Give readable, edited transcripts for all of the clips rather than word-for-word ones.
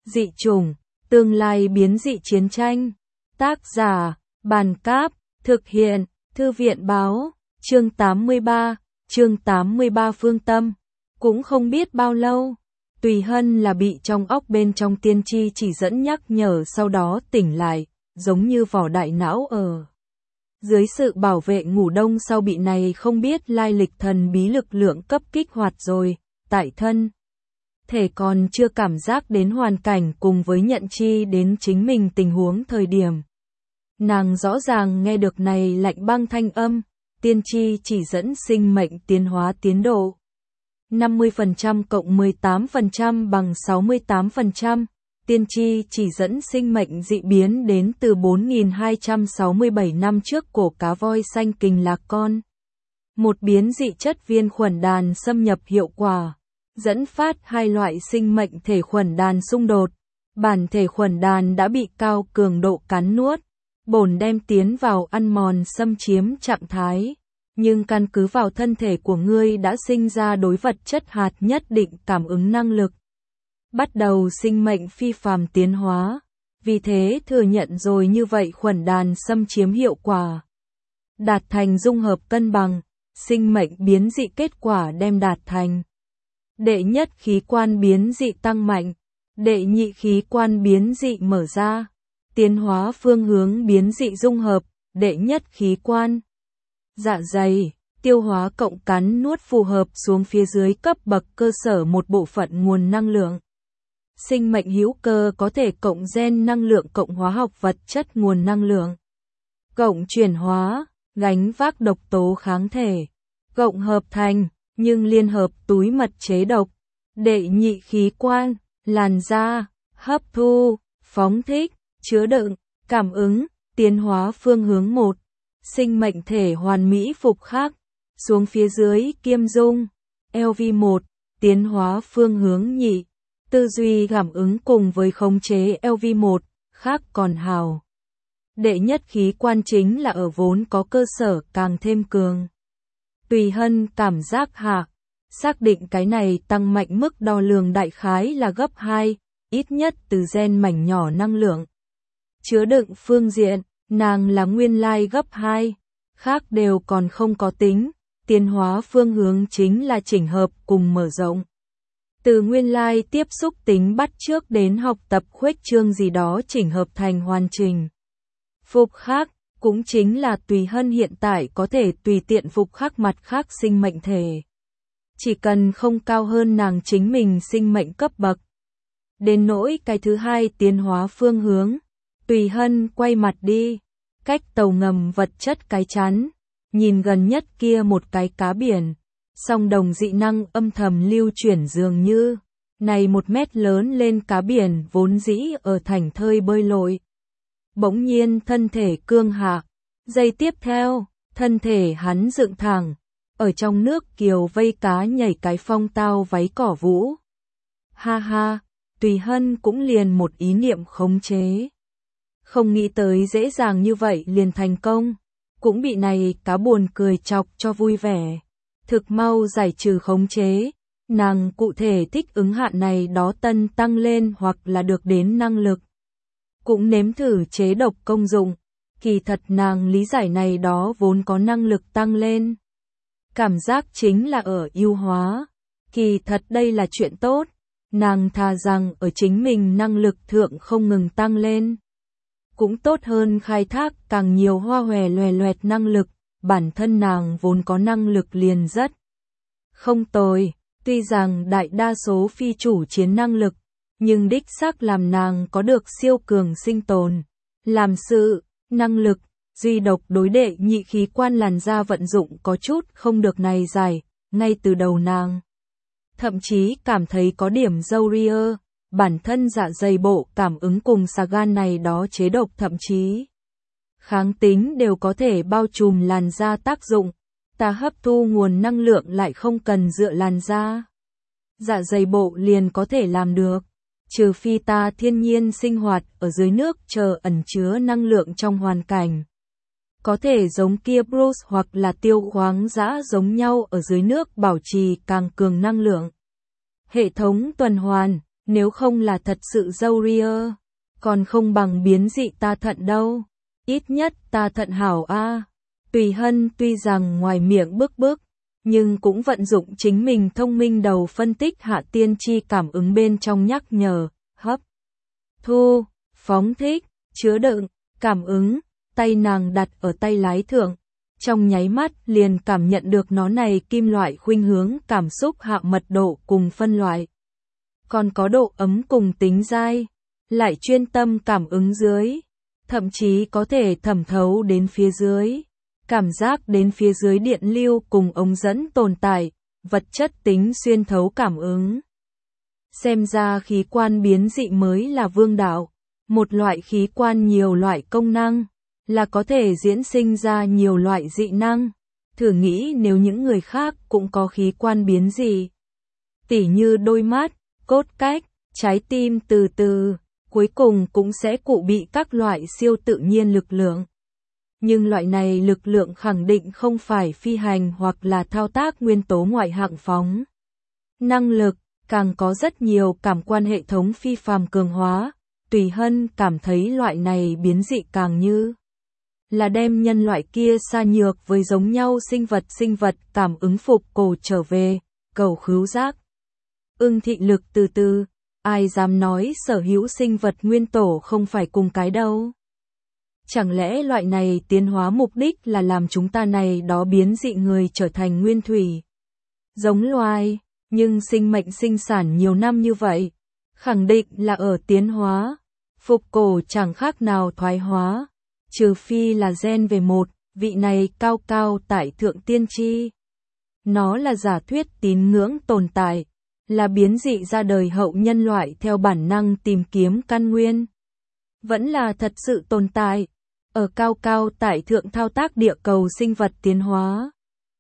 Dị chủng, tương lai biến dị chiến tranh. Tác giả, Bàn Cáp, thực hiện, Thư viện Báo, chương 83 Phương Tâm. Cũng không biết bao lâu, Tùy Hân là bị trong óc bên trong tiên tri chỉ dẫn nhắc nhở sau đó tỉnh lại, giống như vỏ đại não ở dưới sự bảo vệ ngủ đông sau bị này không biết lai lịch thần bí lực lượng cấp kích hoạt rồi, tại thân thể còn chưa cảm giác đến hoàn cảnh cùng với nhận chi đến chính mình tình huống thời điểm. Nàng rõ ràng nghe được này lạnh băng thanh âm, tiên tri chỉ dẫn sinh mệnh tiến hóa tiến độ. 50% cộng 18% bằng 68%, tiên tri chỉ dẫn sinh mệnh dị biến đến từ 4267 năm trước cổ cá voi xanh kình lạc con. Một biến dị chất viên khuẩn đàn xâm nhập hiệu quả, dẫn phát hai loại sinh mệnh thể khuẩn đàn xung đột. Bản thể khuẩn đàn đã bị cao cường độ cắn nuốt, bổn đem tiến vào ăn mòn xâm chiếm trạng thái. Nhưng căn cứ vào thân thể của ngươi đã sinh ra đối vật chất hạt nhất định cảm ứng năng lực. Bắt đầu sinh mệnh phi phàm tiến hóa. Vì thế thừa nhận rồi như vậy khuẩn đàn xâm chiếm hiệu quả. Đạt thành dung hợp cân bằng, sinh mệnh biến dị kết quả đem đạt thành. Đệ nhất khí quan biến dị tăng mạnh, đệ nhị khí quan biến dị mở ra, tiến hóa phương hướng biến dị dung hợp, đệ nhất khí quan. Dạ dày, tiêu hóa cộng cắn nuốt phù hợp xuống phía dưới cấp bậc cơ sở một bộ phận nguồn năng lượng. Sinh mệnh hữu cơ có thể cộng gen năng lượng cộng hóa học vật chất nguồn năng lượng. Cộng chuyển hóa, gánh vác độc tố kháng thể. Cộng hợp thành, nhưng liên hợp túi mật chế độc. Đệ nhị khí quan, làn da, hấp thu, phóng thích, chứa đựng, cảm ứng, tiến hóa phương hướng 1. Sinh mệnh thể hoàn mỹ phục khắc, xuống phía dưới kiêm dung, LV1, tiến hóa phương hướng nhị, tư duy cảm ứng cùng với khống chế LV1, khác còn hào. Đệ nhất khí quan chính là ở vốn có cơ sở càng thêm cường. Tùy Hân cảm giác hạ, xác định cái này tăng mạnh mức đo lường đại khái là gấp 2, ít nhất từ gen mảnh nhỏ năng lượng. Chứa đựng phương diện, nàng là nguyên lai gấp 2, khác đều còn không có tính, tiến hóa phương hướng chính là chỉnh hợp cùng mở rộng. Từ nguyên lai tiếp xúc tính bắt trước đến học tập khuếch trương gì đó chỉnh hợp thành hoàn chỉnh. Phục khắc, cũng chính là Tùy Hân hiện tại có thể tùy tiện phục khắc mặt khác sinh mệnh thể. Chỉ cần không cao hơn nàng chính mình sinh mệnh cấp bậc. Đến nỗi cái thứ hai tiến hóa phương hướng, Tùy Hân quay mặt đi, cách tàu ngầm vật chất cái chắn, nhìn gần nhất kia một cái cá biển, song đồng dị năng âm thầm lưu chuyển dường như, này 1 mét lớn lên cá biển vốn dĩ ở thành thơi bơi lội. Bỗng nhiên thân thể cương hạ, giây tiếp theo, thân thể hắn dựng thẳng, ở trong nước kiều vây cá nhảy cái phong tao váy cỏ vũ. Ha ha, Tùy Hân cũng liền một ý niệm khống chế. Không nghĩ tới dễ dàng như vậy liền thành công, cũng bị này cá buồn cười chọc cho vui vẻ. Thực mau giải trừ khống chế, nàng cụ thể thích ứng hạn này đó tân tăng lên hoặc là được đến năng lực. Cũng nếm thử chế độc công dụng, kỳ thật nàng lý giải này đó vốn có năng lực tăng lên. Cảm giác chính là ở ưu hóa, kỳ thật đây là chuyện tốt, nàng thà rằng ở chính mình năng lực thượng không ngừng tăng lên. Cũng tốt hơn khai thác càng nhiều hoa hòe loè loẹt năng lực, bản thân nàng vốn có năng lực liền rất không tồi, tuy rằng đại đa số phi chủ chiến năng lực, nhưng đích xác làm nàng có được siêu cường sinh tồn, làm sự, năng lực, duy độc đối đệ nhị khí quan làn da vận dụng có chút không được này dài, ngay từ đầu nàng. Thậm chí cảm thấy có điểm dâu ria, bản thân dạ dày bộ cảm ứng cùng xà gan này đó chế độc thậm chí kháng tính đều có thể bao trùm làn da tác dụng, ta hấp thu nguồn năng lượng lại không cần dựa làn da. Dạ dày bộ liền có thể làm được, trừ phi ta thiên nhiên sinh hoạt ở dưới nước chờ ẩn chứa năng lượng trong hoàn cảnh. Có thể giống kia Bruce hoặc là tiêu khoáng dã giống nhau ở dưới nước bảo trì càng cường năng lượng. Hệ thống tuần hoàn, Nếu không là thật sự râu ria, còn không bằng biến dị ta thận đâu. Ít nhất ta thận hảo a. Tùy Hân tuy rằng ngoài miệng bức bức, nhưng cũng vận dụng chính mình thông minh đầu phân tích hạ tiên tri cảm ứng bên trong nhắc nhở, hấp, thu, phóng thích, chứa đựng, cảm ứng, tay nàng đặt ở tay lái thượng. Trong nháy mắt liền cảm nhận được nó này kim loại khuynh hướng cảm xúc hạ mật độ cùng phân loại. Còn có độ ấm cùng tính dai, lại chuyên tâm cảm ứng dưới, thậm chí có thể thẩm thấu đến phía dưới, cảm giác đến phía dưới điện lưu cùng ống dẫn tồn tại, vật chất tính xuyên thấu cảm ứng. Xem ra khí quan biến dị mới là vương đạo, một loại khí quan nhiều loại công năng, là có thể diễn sinh ra nhiều loại dị năng. Thử nghĩ nếu những người khác cũng có khí quan biến dị, tỉ như đôi mắt, cốt cách, trái tim từ từ, cuối cùng cũng sẽ cụ bị các loại siêu tự nhiên lực lượng. Nhưng loại này lực lượng khẳng định không phải phi hành hoặc là thao tác nguyên tố ngoại hạng phóng. Năng lực, càng có rất nhiều cảm quan hệ thống phi phàm cường hóa. Tùy Hân cảm thấy loại này biến dị càng như là đem nhân loại kia xa nhược với giống nhau sinh vật cảm ứng phục cổ trở về, cầu khứu giác. Ưng thị lực từ từ, ai dám nói sở hữu sinh vật nguyên tổ không phải cùng cái đâu. Chẳng lẽ loại này tiến hóa mục đích là làm chúng ta này đó biến dị người trở thành nguyên thủy giống loài, nhưng sinh mệnh sinh sản nhiều năm như vậy, khẳng định là ở tiến hóa, phục cổ chẳng khác nào thoái hóa, trừ phi là gen về một, vị này cao cao tại thượng tiên tri. Nó là giả thuyết tín ngưỡng tồn tại, là biến dị ra đời hậu nhân loại theo bản năng tìm kiếm căn nguyên. Vẫn là thật sự tồn tại, ở cao cao tại thượng thao tác địa cầu sinh vật tiến hóa.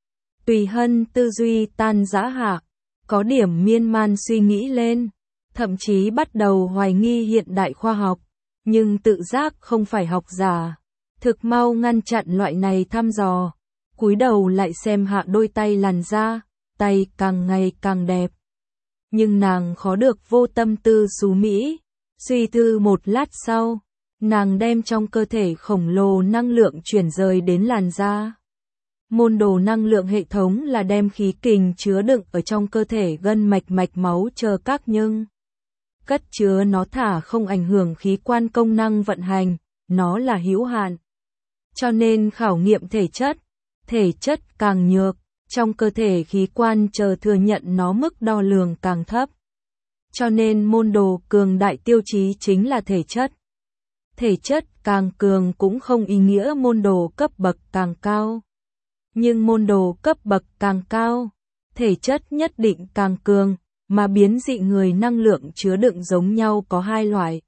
Tùy Hân tư duy tan rã hạ, có điểm miên man suy nghĩ lên, thậm chí bắt đầu hoài nghi hiện đại khoa học, nhưng tự giác không phải học giả, thực mau ngăn chặn loại này thăm dò, cúi đầu lại xem hạ đôi tay làn da, tay càng ngày càng đẹp. Nhưng nàng khó được vô tâm tư xú mỹ, suy tư một lát sau, nàng đem trong cơ thể khổng lồ năng lượng chuyển rời đến làn da. Môn đồ năng lượng hệ thống là đem khí kình chứa đựng ở trong cơ thể gân mạch máu chờ các nhưng cất chứa nó thả không ảnh hưởng khí quan công năng vận hành, nó là hữu hạn. Cho nên khảo nghiệm thể chất càng nhược, trong cơ thể khí quan chờ thừa nhận nó mức đo lường càng thấp. Cho nên môn đồ cường đại tiêu chí chính là thể chất. Thể chất càng cường cũng không ý nghĩa môn đồ cấp bậc càng cao. Nhưng môn đồ cấp bậc càng cao, thể chất nhất định càng cường, mà biến dị người năng lượng chứa đựng giống nhau có hai loại.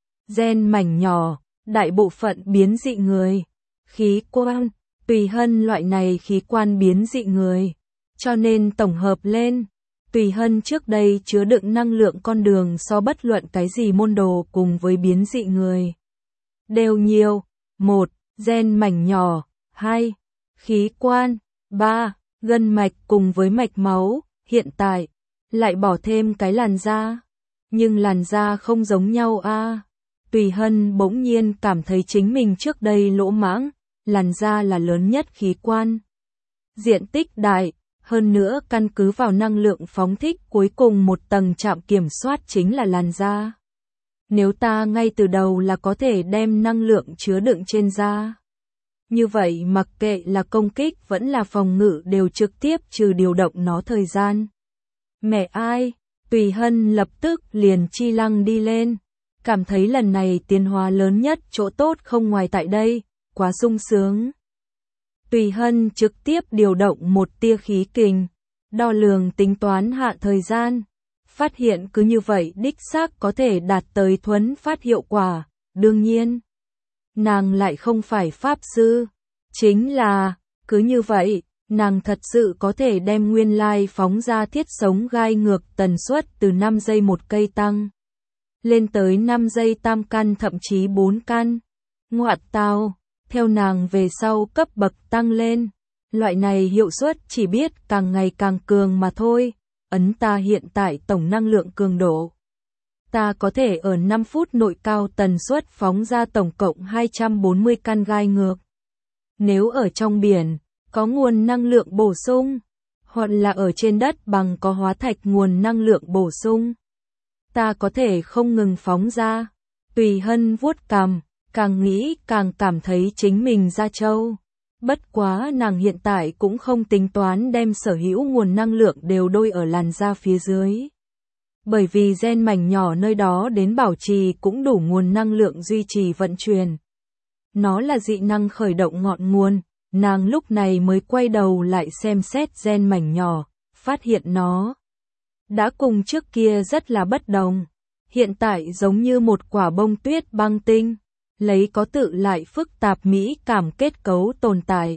Gen mảnh nhỏ, đại bộ phận biến dị người, khí quan, Tùy Hân loại này khí quan biến dị người. Cho nên tổng hợp lên, Tùy Hân trước đây chứa đựng năng lượng con đường so bất luận cái gì môn đồ cùng với biến dị người. Đều nhiều, 1. Gen mảnh nhỏ, 2. Khí quan, 3. Gân mạch cùng với mạch máu, hiện tại, lại bỏ thêm cái làn da. Nhưng làn da không giống nhau a. Tùy Hân bỗng nhiên cảm thấy chính mình trước đây lỗ mãng, làn da là lớn nhất khí quan. Diện tích đại, hơn nữa căn cứ vào năng lượng phóng thích cuối cùng một tầng trạm kiểm soát chính là làn da. Nếu ta ngay từ đầu là có thể đem năng lượng chứa đựng trên da, như vậy mặc kệ là công kích vẫn là phòng ngự đều trực tiếp trừ điều động nó thời gian. Mẹ ai, Tùy Hân lập tức liền chi lăng đi lên, cảm thấy lần này tiến hóa lớn nhất chỗ tốt không ngoài tại đây, quá sung sướng. Tùy Hân trực tiếp điều động một tia khí kình, đo lường tính toán hạ thời gian, phát hiện cứ như vậy đích xác có thể đạt tới thuấn phát hiệu quả, đương nhiên. Nàng lại không phải pháp sư, chính là, cứ như vậy, nàng thật sự có thể đem nguyên lai phóng ra thiết sống gai ngược tần suất từ 5 giây một cây tăng lên tới 5 giây tam căn thậm chí 4 căn. Ngoạn tào, theo nàng về sau cấp bậc tăng lên, loại này hiệu suất chỉ biết càng ngày càng cường mà thôi, ấn ta hiện tại tổng năng lượng cường độ. Ta có thể ở 5 phút nội cao tần suất phóng ra tổng cộng 240 căn gai ngược. Nếu ở trong biển, có nguồn năng lượng bổ sung, hoặc là ở trên đất bằng có hóa thạch nguồn năng lượng bổ sung, ta có thể không ngừng phóng ra. Tùy Hân vuốt cằm, càng nghĩ càng cảm thấy chính mình da trâu. Bất quá nàng hiện tại cũng không tính toán đem sở hữu nguồn năng lượng đều đôi ở làn da phía dưới. Bởi vì gen mảnh nhỏ nơi đó đến bảo trì cũng đủ nguồn năng lượng duy trì vận chuyển. Nó là dị năng khởi động ngọn nguồn, nàng lúc này mới quay đầu lại xem xét gen mảnh nhỏ, phát hiện nó đã cùng trước kia rất là bất đồng. Hiện tại giống như một quả bông tuyết băng tinh, lấy có tự lại phức tạp mỹ cảm kết cấu tồn tại.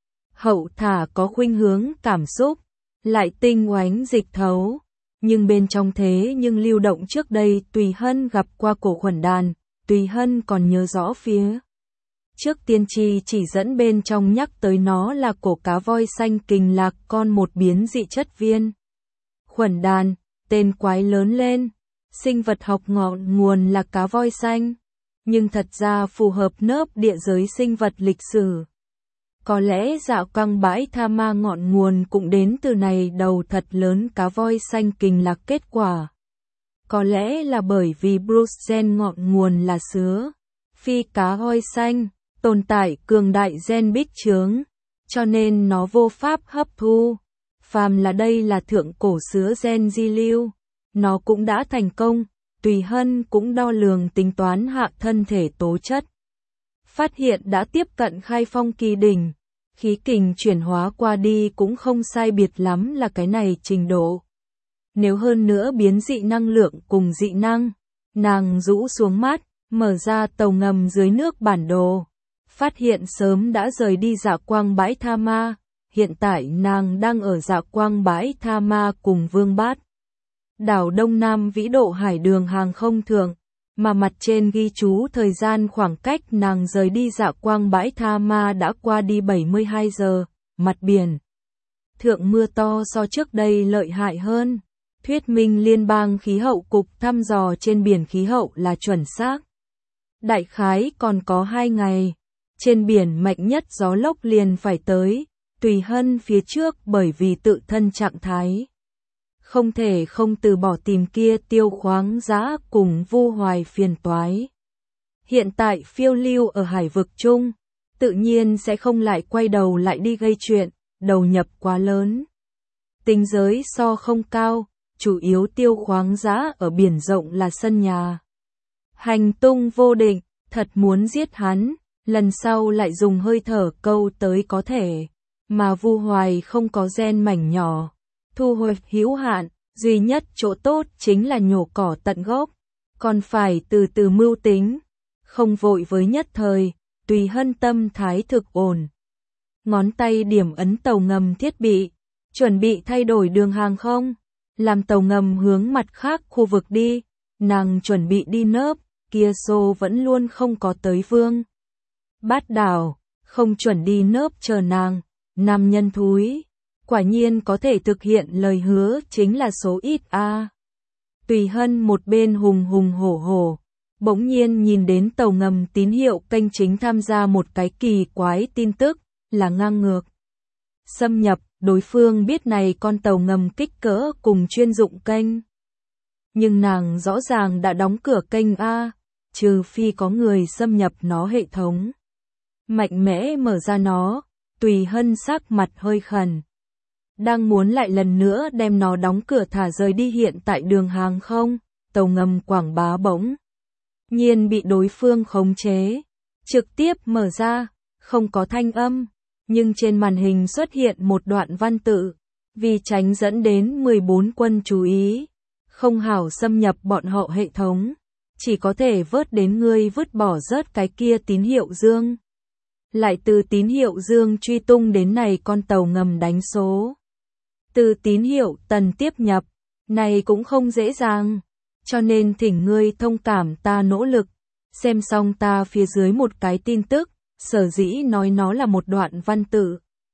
Hậu thả có khuynh hướng cảm xúc, lại tinh oánh dịch thấu. Nhưng bên trong thế nhưng lưu động trước đây Tùy Hân gặp qua cổ khuẩn đàn, Tùy Hân còn nhớ rõ phía trước tiên tri chỉ dẫn bên trong nhắc tới nó là cổ cá voi xanh kình lạc con một biến dị chất viên. Khuẩn đàn, tên quái lớn lên, sinh vật học ngọn nguồn là cá voi xanh, nhưng thật ra phù hợp nớp địa giới sinh vật lịch sử. Có lẽ dạo căng bãi Tha Ma ngọn nguồn cũng đến từ này đầu thật lớn cá voi xanh kình lạc kết quả. Có lẽ là bởi vì Bruce gen ngọn nguồn là sứa, phi cá voi xanh, tồn tại cường đại gen bích trướng, cho nên nó vô pháp hấp thu. Phàm là đây là thượng cổ sứa gen di lưu, nó cũng đã thành công. Tùy Hân cũng đo lường tính toán hạ thân thể tố chất. Phát hiện đã tiếp cận khai phong kỳ đỉnh, khí kình chuyển hóa qua đi cũng không sai biệt lắm là cái này trình độ. Nếu hơn nữa biến dị năng lượng cùng dị năng, nàng rũ xuống mắt, mở ra tàu ngầm dưới nước bản đồ. Phát hiện sớm đã rời đi Dạ Quang bãi Tha Ma, hiện tại nàng đang ở Dạ Quang bãi Tha Ma cùng Vương Bát. Đảo Đông Nam vĩ độ hải đường hàng không thượng, mà mặt trên ghi chú thời gian khoảng cách nàng rời đi Dạ Quang bãi Tha Ma đã qua đi 72 giờ, mặt biển thượng mưa to so trước đây lợi hại hơn. Thuyết minh Liên bang khí hậu cục thăm dò trên biển khí hậu là chuẩn xác. Đại khái còn có 2 ngày, trên biển mạnh nhất gió lốc liền phải tới. Tùy Hân phía trước bởi vì tự thân trạng thái không thể không từ bỏ tìm kia Tiêu Khoáng Giá cùng Vu Hoài phiền toái. Hiện tại phiêu lưu ở hải vực chung, tự nhiên sẽ không lại quay đầu lại đi gây chuyện, đầu nhập quá lớn. Tính giới so không cao, chủ yếu Tiêu Khoáng Giá ở biển rộng là sân nhà. Hành tung vô định, thật muốn giết hắn, lần sau lại dùng hơi thở câu tới có thể. Mà Vu Hoài không có gen mảnh nhỏ, thu hồi hữu hạn, duy nhất chỗ tốt chính là nhổ cỏ tận gốc, còn phải từ từ mưu tính, không vội với nhất thời. Tùy Hân tâm thái thực ổn. Ngón tay điểm ấn tàu ngầm thiết bị, chuẩn bị thay đổi đường hàng không, làm tàu ngầm hướng mặt khác khu vực đi. Nàng chuẩn bị đi nớp, kia xô vẫn luôn không có tới Vương Bát đảo, không chuẩn đi nớp chờ nàng. Nam nhân thúi, quả nhiên có thể thực hiện lời hứa chính là số ít a. Tùy Hân một bên hùng hùng hổ hổ, bỗng nhiên nhìn đến tàu ngầm tín hiệu kênh chính tham gia một cái kỳ quái tin tức, là ngang ngược xâm nhập. Đối phương biết này con tàu ngầm kích cỡ cùng chuyên dụng kênh, nhưng nàng rõ ràng đã đóng cửa kênh a, trừ phi có người xâm nhập nó hệ thống, mạnh mẽ mở ra nó. Tùy Hân sắc mặt hơi khẩn, đang muốn lại lần nữa đem nó đóng cửa thả rời đi. Hiện tại đường hàng không, tàu ngầm quảng bá bỗng nhiên bị đối phương khống chế, trực tiếp mở ra, không có thanh âm, nhưng trên màn hình xuất hiện một đoạn văn tự, vì tránh dẫn đến 14 quân chú ý, không hảo xâm nhập bọn họ hệ thống, chỉ có thể vớt đến ngươi vứt bỏ rớt cái kia tín hiệu dương. Lại từ tín hiệu dương truy tung đến này con tàu ngầm đánh số. Từ tín hiệu tần tiếp nhập, này cũng không dễ dàng, cho nên thỉnh ngươi thông cảm ta nỗ lực. Xem xong ta phía dưới một cái tin tức, sở dĩ nói nó là một đoạn văn tự,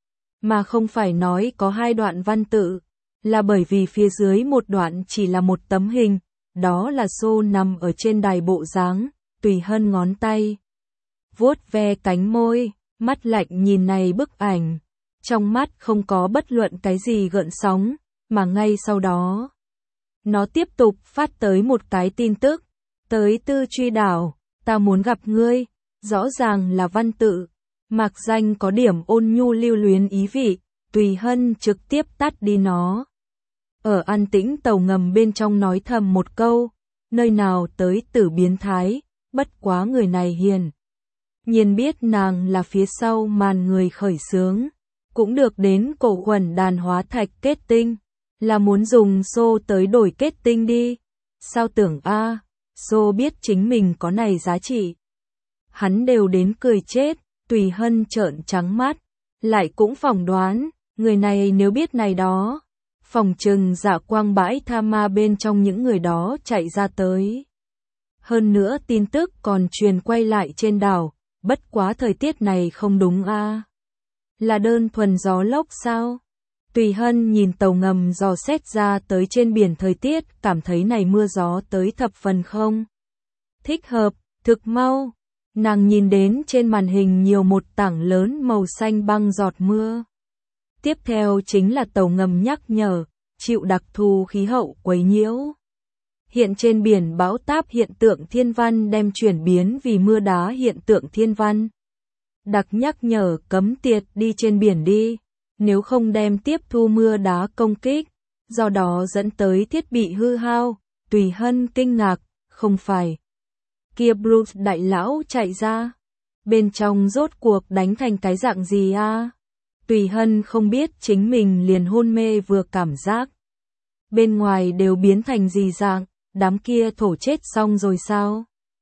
mà không phải nói có 2 đoạn văn tự, là bởi vì phía dưới một đoạn chỉ là một tấm hình, đó là Xô nằm ở trên đài bộ dáng, Tùy Hân ngón tay vuốt ve cánh môi, mắt lạnh nhìn này bức ảnh, trong mắt không có bất luận cái gì gợn sóng, mà ngay sau đó, nó tiếp tục phát tới một cái tin tức, tới Tư Truy Đảo, ta muốn gặp ngươi, rõ ràng là văn tự, mạc danh có điểm ôn nhu lưu luyến ý vị, Tùy Hân trực tiếp tắt đi nó. Ở an tĩnh tàu ngầm bên trong nói thầm một câu, nơi nào tới tử biến thái, bất quá người này hiền. Nhiên biết nàng là phía sau màn người khởi xướng, cũng được đến cổ quẩn đàn hóa thạch kết tinh, là muốn dùng Xô tới đổi kết tinh đi. Sao tưởng Xô biết chính mình có này giá trị. Hắn đều đến cười chết, Tùy Hân trợn trắng mắt, lại cũng phỏng đoán, người này nếu biết này đó, phòng trừng dạ quang bãi tha ma bên trong những người đó chạy ra tới. Hơn nữa tin tức còn truyền quay lại trên đảo, bất quá thời tiết này không đúng là đơn thuần gió lốc sao? Tùy Hân nhìn tàu ngầm dò xét ra tới trên biển thời tiết, cảm thấy này mưa gió tới thập phần không thích hợp, thực mau. Nàng nhìn đến trên màn hình nhiều một tảng lớn màu xanh băng giọt mưa. Tiếp theo chính là tàu ngầm nhắc nhở, chịu đặc thù khí hậu quấy nhiễu. Hiện trên biển bão táp hiện tượng thiên văn đem chuyển biến vì mưa đá hiện tượng thiên văn. Đặc nhắc nhở cấm tiệt đi trên biển đi, nếu không đem tiếp thu mưa đá công kích, do đó dẫn tới thiết bị hư hao. Tùy Hân kinh ngạc, không phải. Kia Bruce đại lão chạy ra, bên trong rốt cuộc đánh thành cái dạng gì Tùy Hân không biết chính mình liền hôn mê vừa cảm giác. Bên ngoài đều biến thành gì dạng, đám kia thổ chết xong rồi sao?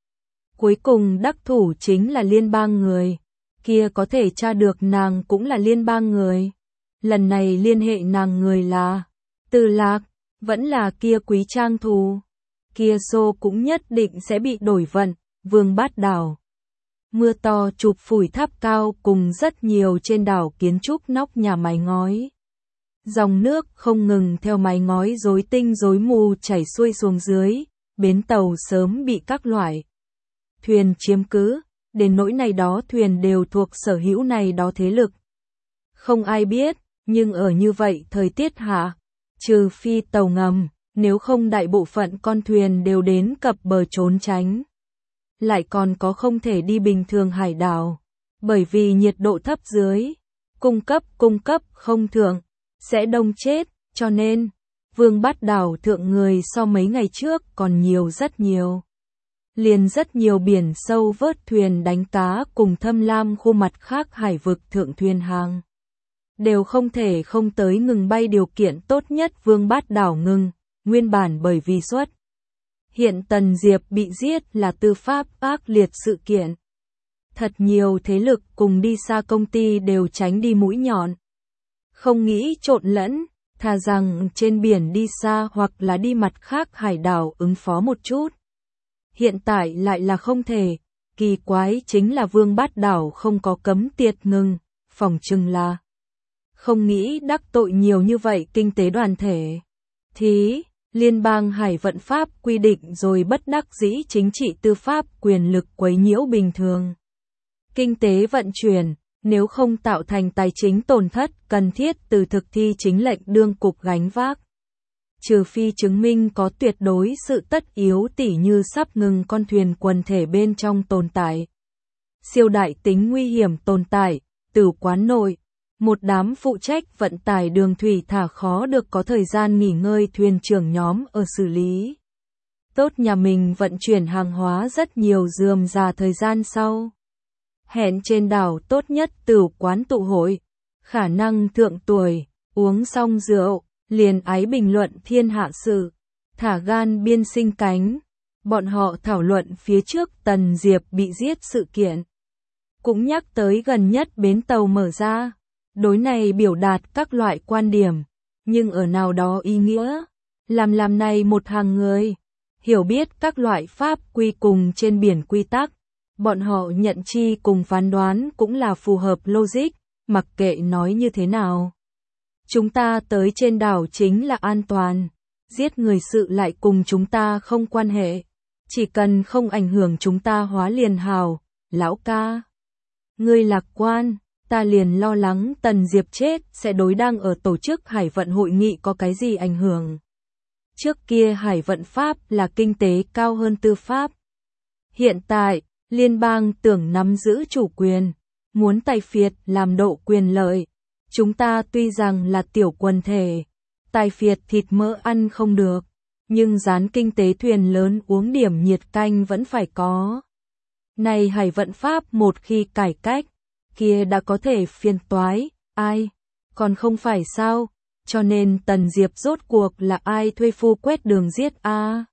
Cuối cùng đắc thủ chính là liên bang người, kia có thể tra được nàng cũng là liên bang người. Lần này liên hệ nàng người là Từ Lạc, vẫn là kia Quý Trang thù. Kia Xô cũng nhất định sẽ bị đổi vận, Vương Bát Đảo. Mưa to chụp phủi tháp cao cùng rất nhiều trên đảo kiến trúc nóc nhà mái ngói. Dòng nước không ngừng theo mái ngói rối tinh rối mù chảy xuôi xuống dưới, bến tàu sớm bị các loại thuyền chiếm cứ, đến nỗi này đó thuyền đều thuộc sở hữu này đó thế lực. Không ai biết, nhưng ở như vậy thời tiết hạ, trừ phi tàu ngầm, nếu không đại bộ phận con thuyền đều đến cập bờ trốn tránh. Lại còn có không thể đi bình thường hải đảo, bởi vì nhiệt độ thấp dưới, cung cấp không thượng, sẽ đông chết, cho nên, Vương Bát Đảo thượng người so mấy ngày trước còn nhiều rất nhiều. Liền rất nhiều biển sâu vớt thuyền đánh cá cùng thâm lam khu mặt khác hải vực thượng thuyền hàng. Đều không thể không tới ngừng bay điều kiện tốt nhất Vương Bát Đảo ngừng, nguyên bản bởi vì xuất. Hiện Tần Diệp bị giết là tư pháp ác liệt sự kiện. Thật nhiều thế lực cùng đi xa công ty đều tránh đi mũi nhọn. Không nghĩ trộn lẫn, thà rằng trên biển đi xa hoặc là đi mặt khác hải đảo ứng phó một chút. Hiện tại lại là không thể, kỳ quái chính là Vương Bát Đảo không có cấm tiệt ngừng, phỏng chừng là không nghĩ đắc tội nhiều như vậy kinh tế đoàn thể. Liên bang hải vận pháp quy định rồi bất đắc dĩ chính trị tư pháp quyền lực quấy nhiễu bình thường. Kinh tế vận chuyển, nếu không tạo thành tài chính tổn thất cần thiết từ thực thi chính lệnh đương cục gánh vác. Trừ phi chứng minh có tuyệt đối sự tất yếu tỉ như sắp ngừng con thuyền quần thể bên trong tồn tại. Siêu đại tính nguy hiểm tồn tại, Tử Quán nội. Một đám phụ trách vận tải đường thủy thả khó được có thời gian nghỉ ngơi thuyền trưởng nhóm ở xử lý. Tốt nhà mình vận chuyển hàng hóa rất nhiều rườm rà thời gian sau. Hẹn trên đảo tốt nhất Tử Quán tụ hội. Khả năng thượng tuổi, uống xong rượu, liền ái bình luận thiên hạ sự. Thả gan biên sinh cánh. Bọn họ thảo luận phía trước Tần Diệp bị giết sự kiện. Cũng nhắc tới gần nhất bến tàu mở ra. Đối này biểu đạt các loại quan điểm, nhưng ở nào đó ý nghĩa, làm này một hàng người, hiểu biết các loại pháp quy cùng trên biển quy tắc, bọn họ nhận chi cùng phán đoán cũng là phù hợp logic, mặc kệ nói như thế nào. Chúng ta tới trên đảo chính là an toàn, giết người sự lại cùng chúng ta không quan hệ. Chỉ cần không ảnh hưởng chúng ta hóa liền hào, lão ca. Ngươi lạc quan, ta liền lo lắng Tần Diệp chết sẽ đối đang ở tổ chức Hải vận hội nghị có cái gì ảnh hưởng. Trước kia Hải vận pháp là kinh tế cao hơn tư pháp. Hiện tại, liên bang tưởng nắm giữ chủ quyền, muốn tài phiệt làm độ quyền lợi. Chúng ta tuy rằng là tiểu quần thể, tài phiệt thịt mỡ ăn không được, nhưng rán kinh tế thuyền lớn uống điểm nhiệt canh vẫn phải có. Này Hải vận pháp một khi cải cách, kia đã có thể phiền toái, ai, còn không phải sao, cho nên Tần Diệp rốt cuộc là ai thuê phu quét đường giết a?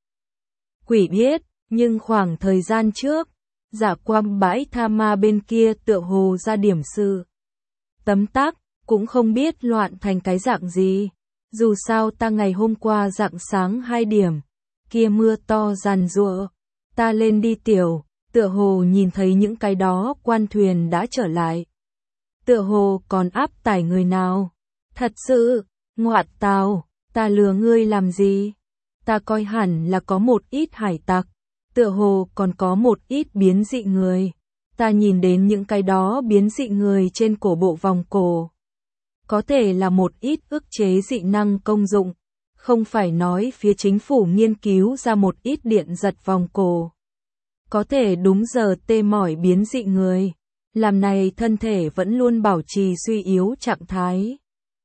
Quỷ biết, nhưng khoảng thời gian trước, giả quang bãi tha ma bên kia tựa hồ ra điểm sự. Tấm tắc, cũng không biết loạn thành cái dạng gì. Dù sao ta ngày hôm qua rạng sáng 2 điểm, kia mưa to giàn giụa, ta lên đi tiểu, tựa hồ nhìn thấy những cái đó quan thuyền đã trở lại. Tựa hồ còn áp tải người nào. Thật sự, ngoạn tào, ta lừa ngươi làm gì? Ta coi hẳn là có một ít hải tặc, tựa hồ còn có một ít biến dị người. Ta nhìn đến những cái đó biến dị người trên cổ bộ vòng cổ. Có thể là một ít ức chế dị năng công dụng, không phải nói phía chính phủ nghiên cứu ra một ít điện giật vòng cổ. Có thể đúng giờ tê mỏi biến dị người, làm này thân thể vẫn luôn bảo trì suy yếu trạng thái.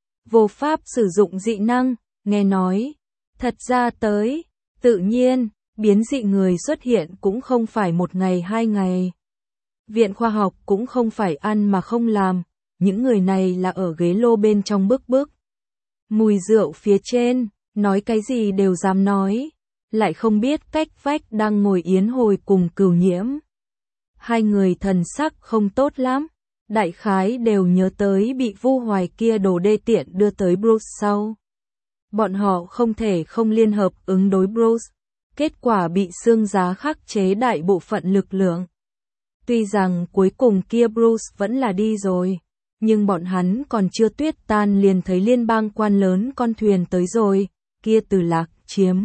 Vô pháp sử dụng dị năng, nghe nói, thật ra tới, tự nhiên, biến dị người xuất hiện cũng không phải 1 ngày 2 ngày. Viện khoa học cũng không phải ăn mà không làm, những người này là ở ghế lô bên trong bức. Mùi rượu phía trên, nói cái gì đều dám nói, lại không biết cách vách đang ngồi Yến Hồi cùng Cửu Nhiễm. Hai người thần sắc không tốt lắm, đại khái đều nhớ tới bị Vu Hoài kia đồ đê tiện đưa tới Bruce sau. Bọn họ không thể không liên hợp ứng đối Bruce, kết quả bị xương giá khắc chế đại bộ phận lực lượng. Tuy rằng cuối cùng kia Bruce vẫn là đi rồi, nhưng bọn hắn còn chưa tuyết tan liền thấy liên bang quan lớn con thuyền tới rồi, kia Từ Lạc chiếm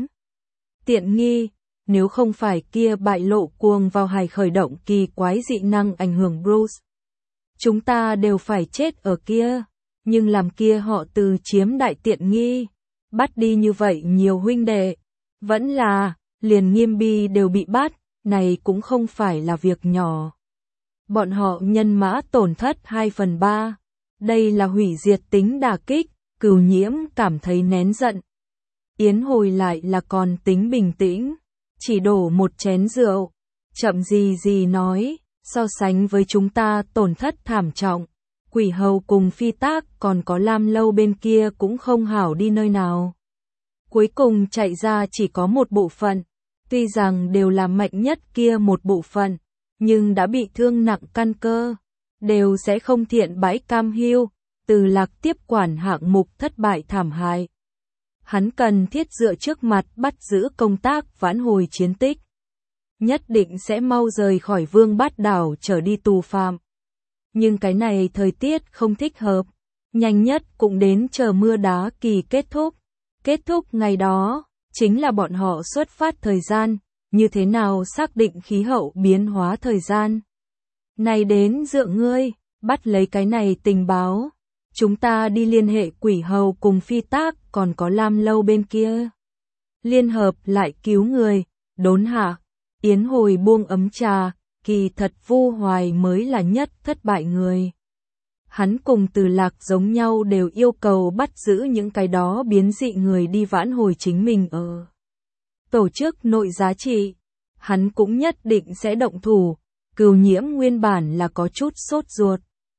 tiện nghi, nếu không phải kia bại lộ cuồng vào hải khởi động kỳ quái dị năng ảnh hưởng Bruce. Chúng ta đều phải chết ở kia, nhưng làm kia họ Từ chiếm đại tiện nghi, bắt đi như vậy nhiều huynh đệ, vẫn là, liền Nghiêm Bi đều bị bắt, này cũng không phải là việc nhỏ. Bọn họ nhân mã tổn thất 2/3, đây là hủy diệt tính đả kích, Cửu Nhiễm cảm thấy nén giận. Yến Hồi lại là còn tính bình tĩnh, chỉ đổ một chén rượu, chậm gì nói, so sánh với chúng ta tổn thất thảm trọng, Quỷ Hầu cùng Phi Tác còn có Lam Lâu bên kia cũng không hảo đi nơi nào. Cuối cùng chạy ra chỉ có một bộ phận, tuy rằng đều là mạnh nhất kia một bộ phận, nhưng đã bị thương nặng căn cơ, đều sẽ không thiện bãi cam hiu, Từ Lạc tiếp quản hạng mục thất bại thảm hại. Hắn cần thiết dựa trước mặt bắt giữ công tác vãn hồi chiến tích. Nhất định sẽ mau rời khỏi Vương Bát Đảo trở đi tù phạm. Nhưng cái này thời tiết không thích hợp, nhanh nhất cũng đến chờ mưa đá kỳ kết thúc. Kết thúc ngày đó, chính là bọn họ xuất phát thời gian, như thế nào xác định khí hậu biến hóa thời gian. Này đến dựa ngươi, bắt lấy cái này tình báo. Chúng ta đi liên hệ Quỷ Hầu cùng Phi Tác còn có Lam Lâu bên kia. Liên hợp lại cứu người, đốn hạ. Yến Hồi buông ấm trà, kỳ thật Vu Hoài mới là nhất thất bại người. Hắn cùng Từ Lạc giống nhau đều yêu cầu bắt giữ những cái đó biến dị người đi vãn hồi chính mình ở tổ chức nội giá trị. Hắn cũng nhất định sẽ động thủ, Cửu Nhiễm nguyên bản là có chút sốt ruột.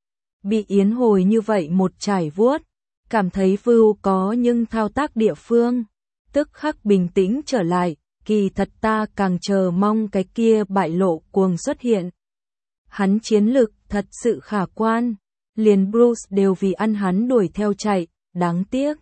Bị Yến Hồi như vậy một trải vuốt, cảm thấy vưu có nhưng thao tác địa phương, tức khắc bình tĩnh trở lại, kỳ thật ta càng chờ mong cái kia bại lộ cuồng xuất hiện. Hắn chiến lực thật sự khả quan, liền Bruce đều vì ăn hắn đuổi theo chạy, đáng tiếc.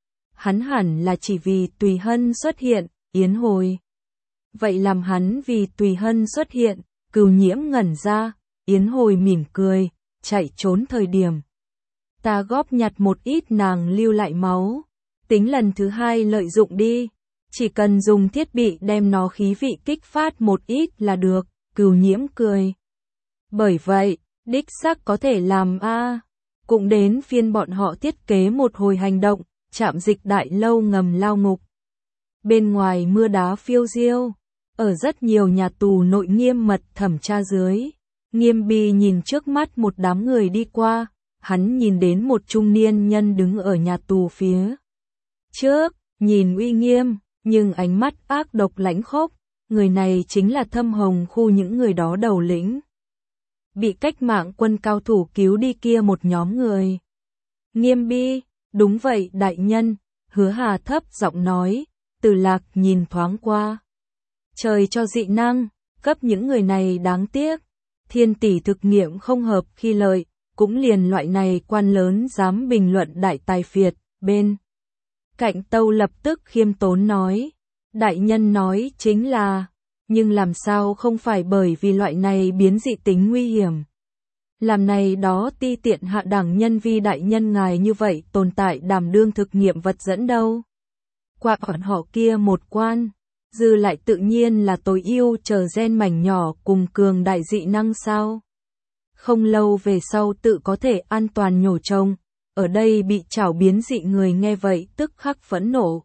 Hắn hẳn là chỉ vì Tùy Hân xuất hiện, Yến Hồi. Vậy làm hắn vì Tùy Hân xuất hiện, Cửu Nhiễm ngẩn ra, Yến Hồi mỉm cười, chạy trốn thời điểm. Ta góp nhặt một ít nàng lưu lại máu, tính lần thứ 2 lợi dụng đi. Chỉ cần dùng thiết bị đem nó khí vị kích phát một ít là được, Cửu Nhiễm cười. Bởi vậy, đích xác có thể làm a. Cũng đến phiên bọn họ thiết kế một hồi hành động, trạm dịch đại lâu ngầm lao ngục. Bên ngoài mưa đá phiêu diêu, ở rất nhiều nhà tù nội nghiêm mật thẩm tra dưới. Nghiêm Bi nhìn trước mắt một đám người đi qua, hắn nhìn đến một trung niên nhân đứng ở nhà tù phía trước, nhìn uy nghiêm, nhưng ánh mắt ác độc lãnh khốc, người này chính là Thâm Hồng khu những người đó đầu lĩnh. Bị cách mạng quân cao thủ cứu đi kia một nhóm người. Nghiêm Bi, đúng vậy đại nhân, Hứa Hà thấp giọng nói, Từ Lạc nhìn thoáng qua. Trời cho dị năng, cấp những người này đáng tiếc, thiên tỷ thực nghiệm không hợp khi lợi, cũng liền loại này quan lớn dám bình luận đại tài phiệt, bên. Cạnh Tâu lập tức khiêm tốn nói, đại nhân nói chính là, nhưng làm sao không phải bởi vì loại này biến dị tính nguy hiểm. Làm này đó ti tiện hạ đẳng nhân vi đại nhân ngài như vậy tồn tại đảm đương thực nghiệm vật dẫn đâu. Qua bọn họ kia một quan, dư lại tự nhiên là tối ưu chờ gen mảnh nhỏ cùng cường đại dị năng sao. Không lâu về sau tự có thể an toàn nhổ trông, ở đây bị chảo biến dị người nghe vậy tức khắc phẫn nộ.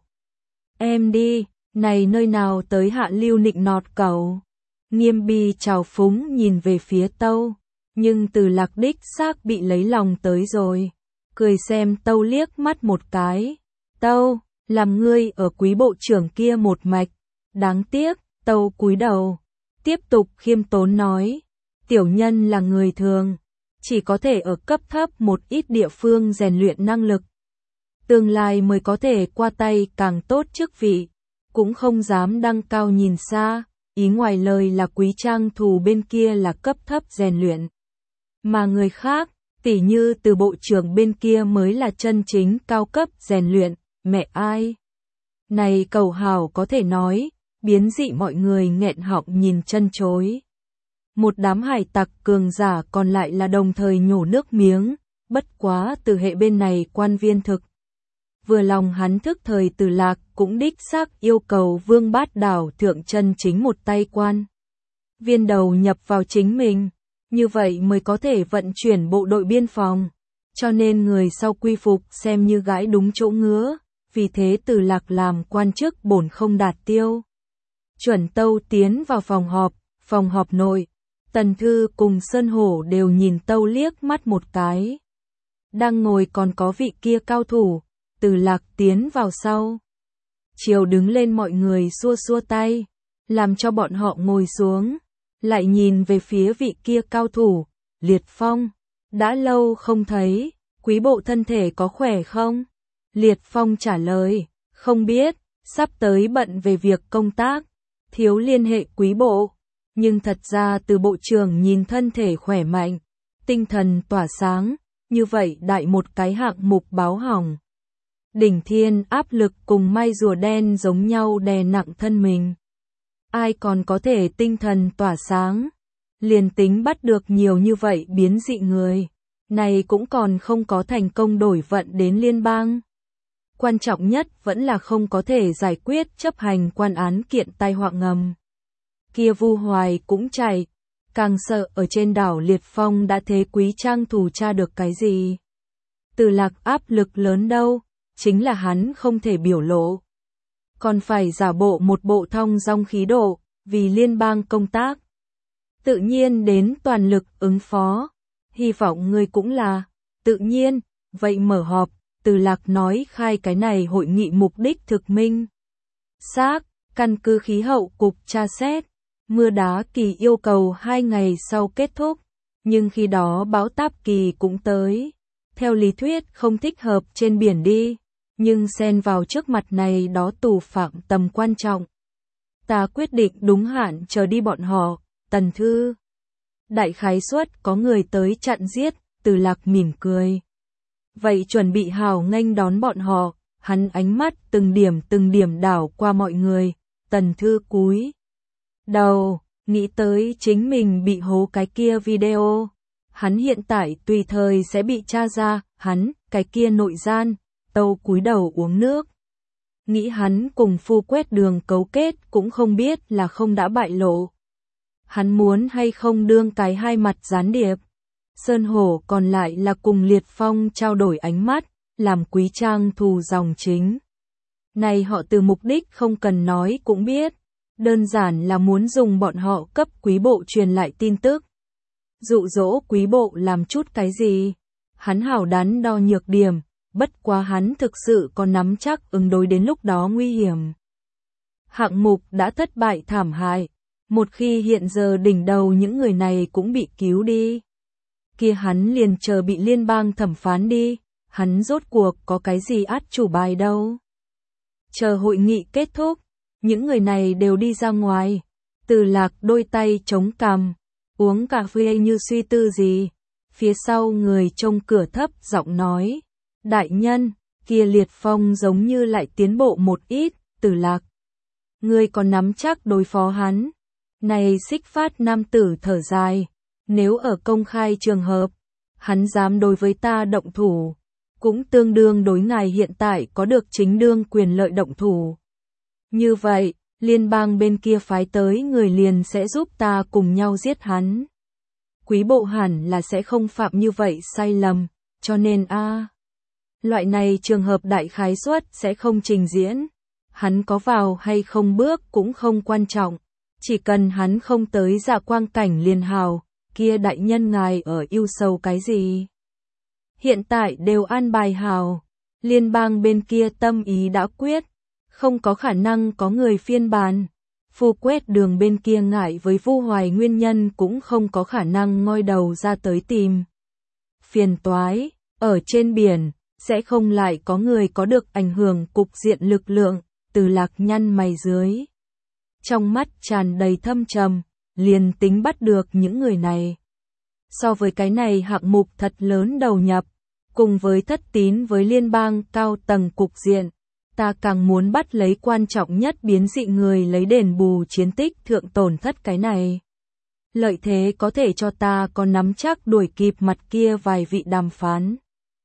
Em đi, này nơi nào tới hạ lưu nịnh nọt cầu. Nghiêm Bi trào phúng nhìn về phía Tâu, nhưng Từ Lạc đích xác bị lấy lòng tới rồi. Cười xem Tâu liếc mắt một cái. Tâu, làm ngươi ở quý bộ trưởng kia một mạch. Đáng tiếc, Tâu cúi đầu. Tiếp tục khiêm tốn nói. Tiểu nhân là người thường, chỉ có thể ở cấp thấp một ít địa phương rèn luyện năng lực. Tương lai mới có thể qua tay càng tốt chức vị, cũng không dám đăng cao nhìn xa, ý ngoài lời là Quý Trang Thù bên kia là cấp thấp rèn luyện. Mà người khác, tỉ như Từ bộ trưởng bên kia mới là chân chính cao cấp rèn luyện, mẹ ai. Này cầu hào có thể nói, biến dị mọi người nghẹn họng nhìn chân chối. Một đám hải tặc cường giả còn lại là đồng thời nhổ nước miếng, bất quá từ hệ bên này quan viên thực. Vừa lòng hắn thức thời Từ Lạc cũng đích xác yêu cầu Vương Bát Đảo thượng chân chính một tay quan. Viên đầu nhập vào chính mình, như vậy mới có thể vận chuyển bộ đội biên phòng, cho nên người sau quy phục xem như gãi đúng chỗ ngứa, vì thế Từ Lạc làm quan chức bổn không đạt tiêu. Chuẩn Tâu tiến vào phòng họp nội. Tần Thư cùng Sơn Hổ đều nhìn Tâu liếc mắt một cái. Đang ngồi còn có vị kia cao thủ, Từ Lạc tiến vào sau. Chiều đứng lên mọi người xua xua tay, làm cho bọn họ ngồi xuống, lại nhìn về phía vị kia cao thủ, Liệt Phong. Đã lâu không thấy, quý bộ thân thể có khỏe không? Liệt Phong trả lời, không biết, sắp tới bận về việc công tác, thiếu liên hệ quý bộ. Nhưng thật ra Từ bộ trưởng nhìn thân thể khỏe mạnh, tinh thần tỏa sáng, như vậy đại một cái hạng mục báo hỏng. Đỉnh thiên áp lực cùng may rùa đen giống nhau đè nặng thân mình. Ai còn có thể tinh thần tỏa sáng, liền tính bắt được nhiều như vậy biến dị người, này cũng còn không có thành công đổi vận đến liên bang. Quan trọng nhất vẫn là không có thể giải quyết chấp hành quan án kiện tai họa ngầm. Kia Vu Hoài cũng chạy, càng sợ ở trên đảo Liệt Phong đã thế Quý Trang Thù tra được cái gì. Từ Lạc áp lực lớn đâu, chính là hắn không thể biểu lộ. Còn phải giả bộ một bộ thong dong khí độ, vì liên bang công tác. Tự nhiên đến toàn lực ứng phó, hy vọng ngươi cũng là, tự nhiên, vậy mở họp, Từ Lạc nói khai cái này hội nghị mục đích thực minh. Xác, căn cứ khí hậu cục tra xét. Mưa đá kỳ yêu cầu 2 ngày sau kết thúc, nhưng khi đó bão táp kỳ cũng tới. Theo lý thuyết không thích hợp trên biển đi, nhưng xen vào trước mặt này đó tù phạm tầm quan trọng. Ta quyết định đúng hạn chờ đi bọn họ, Tần Thư. Đại khái suất có người tới chặn giết, Từ Lạc mỉm cười. Vậy chuẩn bị hào nghênh đón bọn họ, hắn ánh mắt từng điểm đảo qua mọi người, Tần Thư cúi đầu, nghĩ tới chính mình bị hố cái kia video. Hắn hiện tại tùy thời sẽ bị tra ra, hắn, cái kia nội gian, Tâu cúi đầu uống nước. nghĩ hắn cùng Phu Quét Đường cấu kết cũng không biết là không đã bại lộ. Hắn muốn hay không đương cái hai mặt gián điệp. Sơn Hổ còn lại là cùng Liệt Phong trao đổi ánh mắt, làm Quý Trang thù dòng chính. Này họ từ mục đích không cần nói cũng biết, đơn giản là muốn dùng bọn họ cấp Quý Bộ truyền lại tin tức. Dụ dỗ Quý Bộ làm chút cái gì? Hắn hảo đắn đo nhược điểm, bất quá hắn thực sự có nắm chắc ứng đối đến lúc đó nguy hiểm. Hạng mục đã thất bại thảm hại, một khi hiện giờ đỉnh đầu những người này cũng bị cứu đi. Kia hắn liền chờ bị liên bang thẩm phán đi, hắn rốt cuộc có cái gì át chủ bài đâu. Chờ hội nghị kết thúc, những người này đều đi ra ngoài, Từ Lạc đôi tay chống cằm, uống cà phê như suy tư gì. Phía sau người trông cửa thấp giọng nói, đại nhân, kia Liệt Phong giống như lại tiến bộ một ít, Từ Lạc. Ngươi còn nắm chắc đối phó hắn. Này Xích Phát nam tử thở dài, nếu ở công khai trường hợp, hắn dám đối với ta động thủ, cũng tương đương đối ngài hiện tại có được chính đương quyền lợi động thủ. Như vậy, liên bang bên kia phái tới người liền sẽ giúp ta cùng nhau giết hắn. Quý Bộ hẳn là sẽ không phạm như vậy sai lầm, cho nên loại này trường hợp đại khái suất sẽ không trình diễn. Hắn có vào hay không bước cũng không quan trọng, chỉ cần hắn không tới dạ quang cảnh liền hào, kia đại nhân ngài ở ưu sầu cái gì. Hiện tại đều an bài hào, liên bang bên kia tâm ý đã quyết, không có khả năng có người phiên bàn. Phu Quét Đường bên kia ngại với Vu Hoài nguyên nhân cũng không có khả năng ngoi đầu ra tới tìm. Phiền toái, ở trên biển, sẽ không lại có người có được ảnh hưởng cục diện lực lượng, Từ Lạc nhăn mày dưới. Trong mắt tràn đầy thâm trầm, liền tính bắt được những người này. So với cái này hạng mục thật lớn đầu nhập, cùng với thất tín với liên bang cao tầng cục diện, ta càng muốn bắt lấy quan trọng nhất biến dị người lấy đền bù chiến tích thượng tổn thất cái này. Lợi thế có thể cho ta có nắm chắc đuổi kịp mặt kia vài vị đàm phán.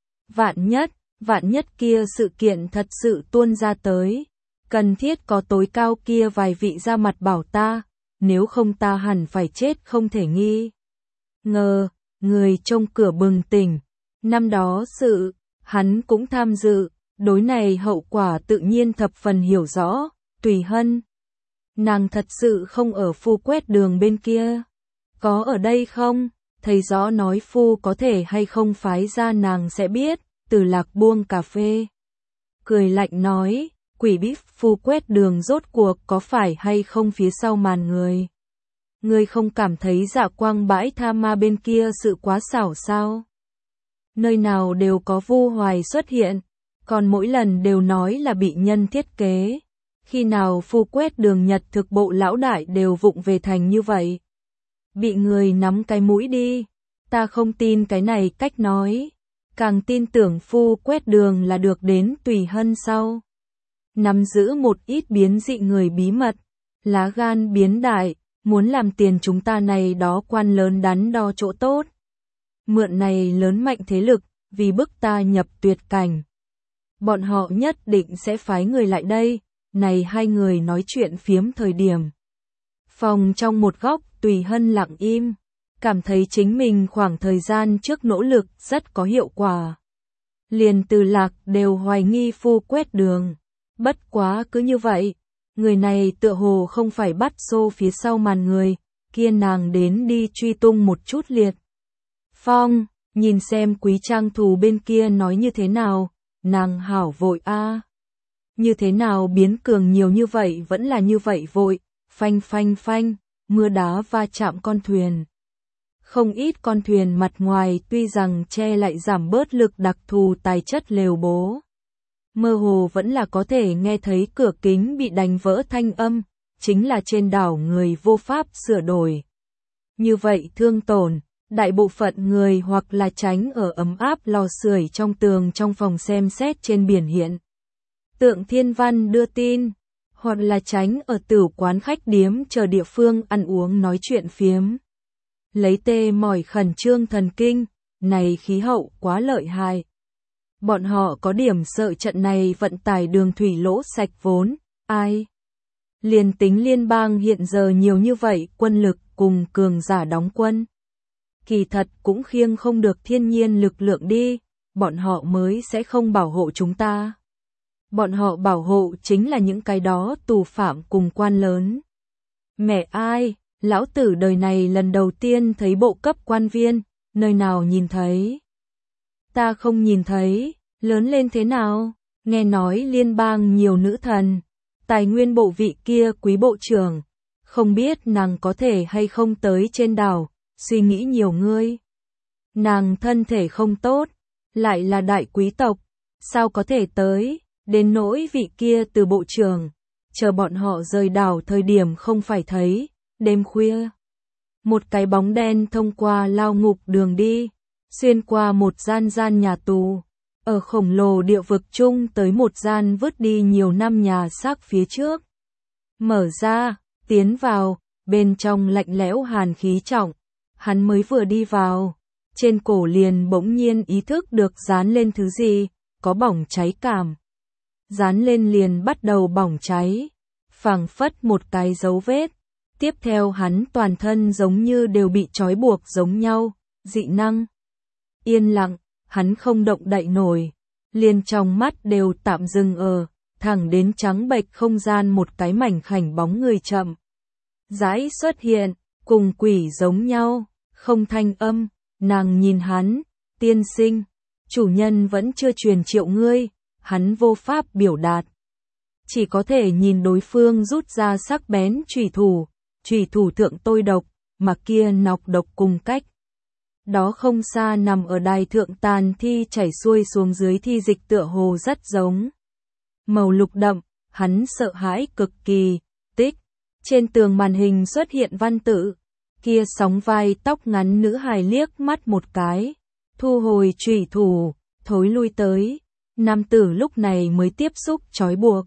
Vạn nhất kia sự kiện thật sự tuôn ra tới, cần thiết có tối cao kia vài vị ra mặt bảo ta, nếu không ta hẳn phải chết không thể nghi ngờ. Người trông cửa bừng tỉnh, năm đó sự, hắn cũng tham dự, đối này hậu quả tự nhiên thập phần hiểu rõ. Tùy Hân, nàng thật sự không ở Phu Quét Đường bên kia, có ở đây không? Thấy rõ nói Phu có thể hay không phái ra nàng sẽ biết. Từ Lạc buông cà phê, cười lạnh nói, quỷ bí Phu Quét Đường rốt cuộc có phải hay không phía sau màn người. Ngươi không cảm thấy dạ quang bãi tha ma bên kia sự quá xảo sao? Nơi nào đều có Vu Hoài xuất hiện, còn mỗi lần đều nói là bị nhân thiết kế. Khi nào Phu Quét Đường Nhật thực bộ lão đại đều vụng về thành như vậy? Bị người nắm cái mũi đi, ta không tin cái này cách nói. Càng tin tưởng Phu Quét Đường là được đến Tùy Hân sau. Nắm giữ một ít biến dị người bí mật, lá gan biến đại, muốn làm tiền chúng ta này đó quan lớn đắn đo chỗ tốt. Mượn này lớn mạnh thế lực, vì bức ta nhập tuyệt cảnh. Bọn họ nhất định sẽ phái người lại đây, này hai người nói chuyện phiếm thời điểm. Phòng trong một góc Tùy Hân lặng im. Cảm thấy chính mình khoảng thời gian trước nỗ lực rất có hiệu quả. Liền Từ Lạc đều hoài nghi Phu Quét Đường. Bất quá cứ như vậy, người này tựa hồ không phải bắt xô phía sau màn người, kia nàng đến đi truy tung một chút Liệt Phong, nhìn xem Quý Trang thù bên kia nói như thế nào, nàng hảo vội Như thế nào biến cường nhiều như vậy vẫn là như vậy vội, phanh phanh phanh, mưa đá va chạm con thuyền. Không ít con thuyền mặt ngoài tuy rằng che lại giảm bớt lực đặc thù tài chất lều bố. Mơ hồ vẫn là có thể nghe thấy cửa kính bị đánh vỡ thanh âm, chính là trên đảo người vô pháp sửa đổi. Như vậy thương tổn, đại bộ phận người hoặc là tránh ở ấm áp lò sưởi trong tường trong phòng xem xét trên biển hiện. Tượng Thiên Văn đưa tin, hoặc là tránh ở tửu quán khách điếm chờ địa phương ăn uống nói chuyện phiếm. Lấy tê mỏi khẩn trương thần kinh, này khí hậu quá lợi hại. Bọn họ có điểm sợ trận này vận tải đường thủy lỗ sạch vốn, ai? Liền tính liên bang hiện giờ nhiều như vậy quân lực cùng cường giả đóng quân. Kỳ thật cũng khiêng không được thiên nhiên lực lượng đi, bọn họ mới sẽ không bảo hộ chúng ta. Bọn họ bảo hộ chính là những cái đó tù phạm cùng quan lớn. Mẹ ai, lão tử đời này lần đầu tiên thấy bộ cấp quan viên, nơi nào nhìn thấy? Ta không nhìn thấy, lớn lên thế nào? Nghe nói liên bang nhiều nữ thần, tài nguyên bộ vị kia quý bộ trưởng, không biết nàng có thể hay không tới trên đảo, suy nghĩ nhiều ngươi. Nàng thân thể không tốt, lại là đại quý tộc, sao có thể tới, đến nỗi vị kia từ bộ trưởng, chờ bọn họ rời đảo thời điểm không phải thấy, đêm khuya. Một cái bóng đen thông qua lao ngục đường đi, xuyên qua một gian nhà tù, ở khổng lồ địa vực chung tới một gian vứt đi nhiều năm nhà xác phía trước. Mở ra, tiến vào, bên trong lạnh lẽo hàn khí trọng, hắn mới vừa đi vào, trên cổ liền bỗng nhiên ý thức được dán lên thứ gì, có bỏng cháy cảm. Dán lên liền bắt đầu bỏng cháy, phảng phất một cái dấu vết. Tiếp theo hắn toàn thân giống như đều bị trói buộc giống nhau, dị năng. Yên lặng, hắn không động đậy nổi, liền trong mắt đều tạm dừng thẳng đến trắng bệch không gian một cái mảnh khảnh bóng người chậm rãi xuất hiện, cùng quỷ giống nhau, không thanh âm, nàng nhìn hắn, tiên sinh, chủ nhân vẫn chưa truyền triệu ngươi, hắn vô pháp biểu đạt. Chỉ có thể nhìn đối phương rút ra sắc bén chủy thủ thượng tôi độc, mà kia nọc độc cùng cách. Đó không xa nằm ở đài thượng tàn thi chảy xuôi xuống dưới thi dịch tựa hồ rất giống. Màu lục đậm, hắn sợ hãi cực kỳ, tích. Trên tường màn hình xuất hiện văn tự, kia sóng vai tóc ngắn nữ hài liếc mắt một cái, thu hồi chủy thủ, thối lui tới. Nam tử lúc này mới tiếp xúc trói buộc.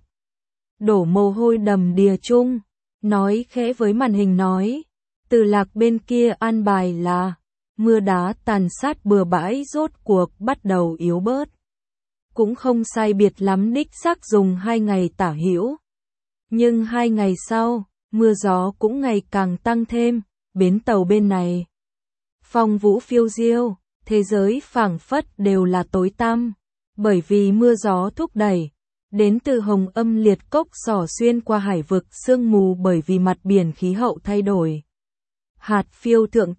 Đổ mồ hôi đầm đìa chung, nói khẽ với màn hình nói, Từ Lạc bên kia an bài là, mưa đá tàn sát bừa bãi rốt cuộc bắt đầu yếu bớt. Cũng không sai biệt lắm đích xác dùng 2 ngày tả hữu. Nhưng 2 ngày sau, mưa gió cũng ngày càng tăng thêm, bến tàu bên này. Phong vũ phiêu diêu, thế giới phảng phất đều là tối tăm, bởi vì mưa gió thúc đẩy. Đến từ Hồng Âm liệt cốc xỏ xuyên qua hải vực sương mù bởi vì mặt biển khí hậu thay đổi. Hạt phiêu thượng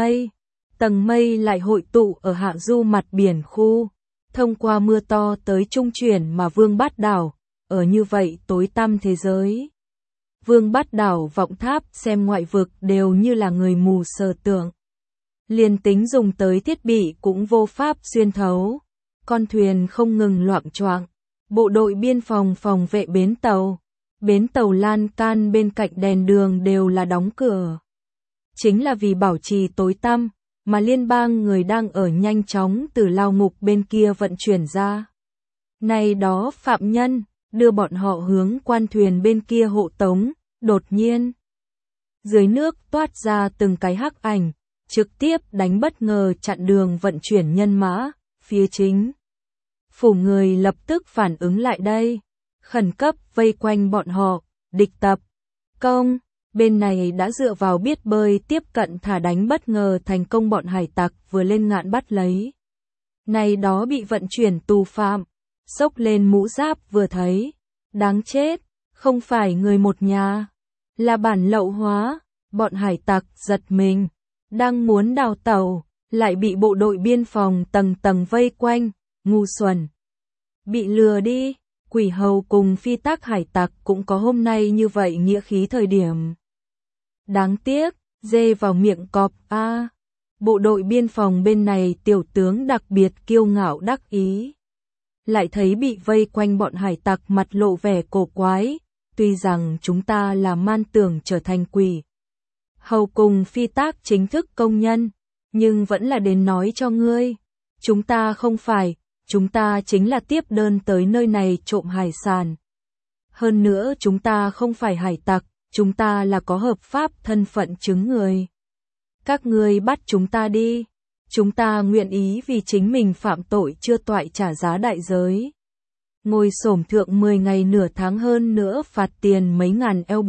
tầng mây lại hội tụ ở hạ du mặt biển khu, thông qua mưa to tới trung chuyển mà Vương Bát Đảo, ở như vậy tối tăm thế giới. Vương Bát Đảo vọng tháp xem ngoại vực đều như là người mù sờ tượng. Liền tính dùng tới thiết bị cũng vô pháp xuyên thấu, con thuyền không ngừng loạng choạng. Bộ đội biên phòng phòng vệ bến tàu lan can bên cạnh đèn đường đều là đóng cửa. Chính là vì bảo trì tối tăm, mà liên bang người đang ở nhanh chóng từ lao ngục bên kia vận chuyển ra. Này đó phạm nhân, đưa bọn họ hướng quan thuyền bên kia hộ tống, đột nhiên. Dưới nước toát ra từng cái hắc ảnh, trực tiếp đánh bất ngờ chặn đường vận chuyển nhân mã, phía chính. Phủ người lập tức phản ứng lại đây, khẩn cấp vây quanh bọn họ, địch tập, công, bên này đã dựa vào biết bơi tiếp cận thả đánh bất ngờ thành công bọn hải tặc vừa lên ngạn bắt lấy. Này đó bị vận chuyển tù phạm, xốc lên mũ giáp vừa thấy, đáng chết, không phải người một nhà, là bản lậu hóa, bọn hải tặc giật mình, đang muốn đào tàu, lại bị bộ đội biên phòng tầng tầng vây quanh. Ngu xuẩn, bị lừa đi, quỷ hầu cùng phi tác hải tặc cũng có hôm nay như vậy nghĩa khí thời điểm. Đáng tiếc, dê vào miệng cọp a. Bộ đội biên phòng bên này tiểu tướng đặc biệt kiêu ngạo đắc ý. Lại thấy bị vây quanh bọn hải tặc mặt lộ vẻ cổ quái, tuy rằng chúng ta là man tưởng trở thành quỷ hầu cùng phi tác chính thức công nhân, nhưng vẫn là đến nói cho ngươi. Chúng ta không phải, chúng ta chính là tiếp đơn tới nơi này trộm hải sản. Hơn nữa chúng ta không phải hải tặc, chúng ta là có hợp pháp thân phận chứng người. Các ngươi bắt chúng ta đi, Chúng ta nguyện ý vì chính mình phạm tội chưa toại trả giá đại giới. Ngồi xổm thượng 10 ngày nửa tháng hơn nữa phạt tiền mấy ngàn LB.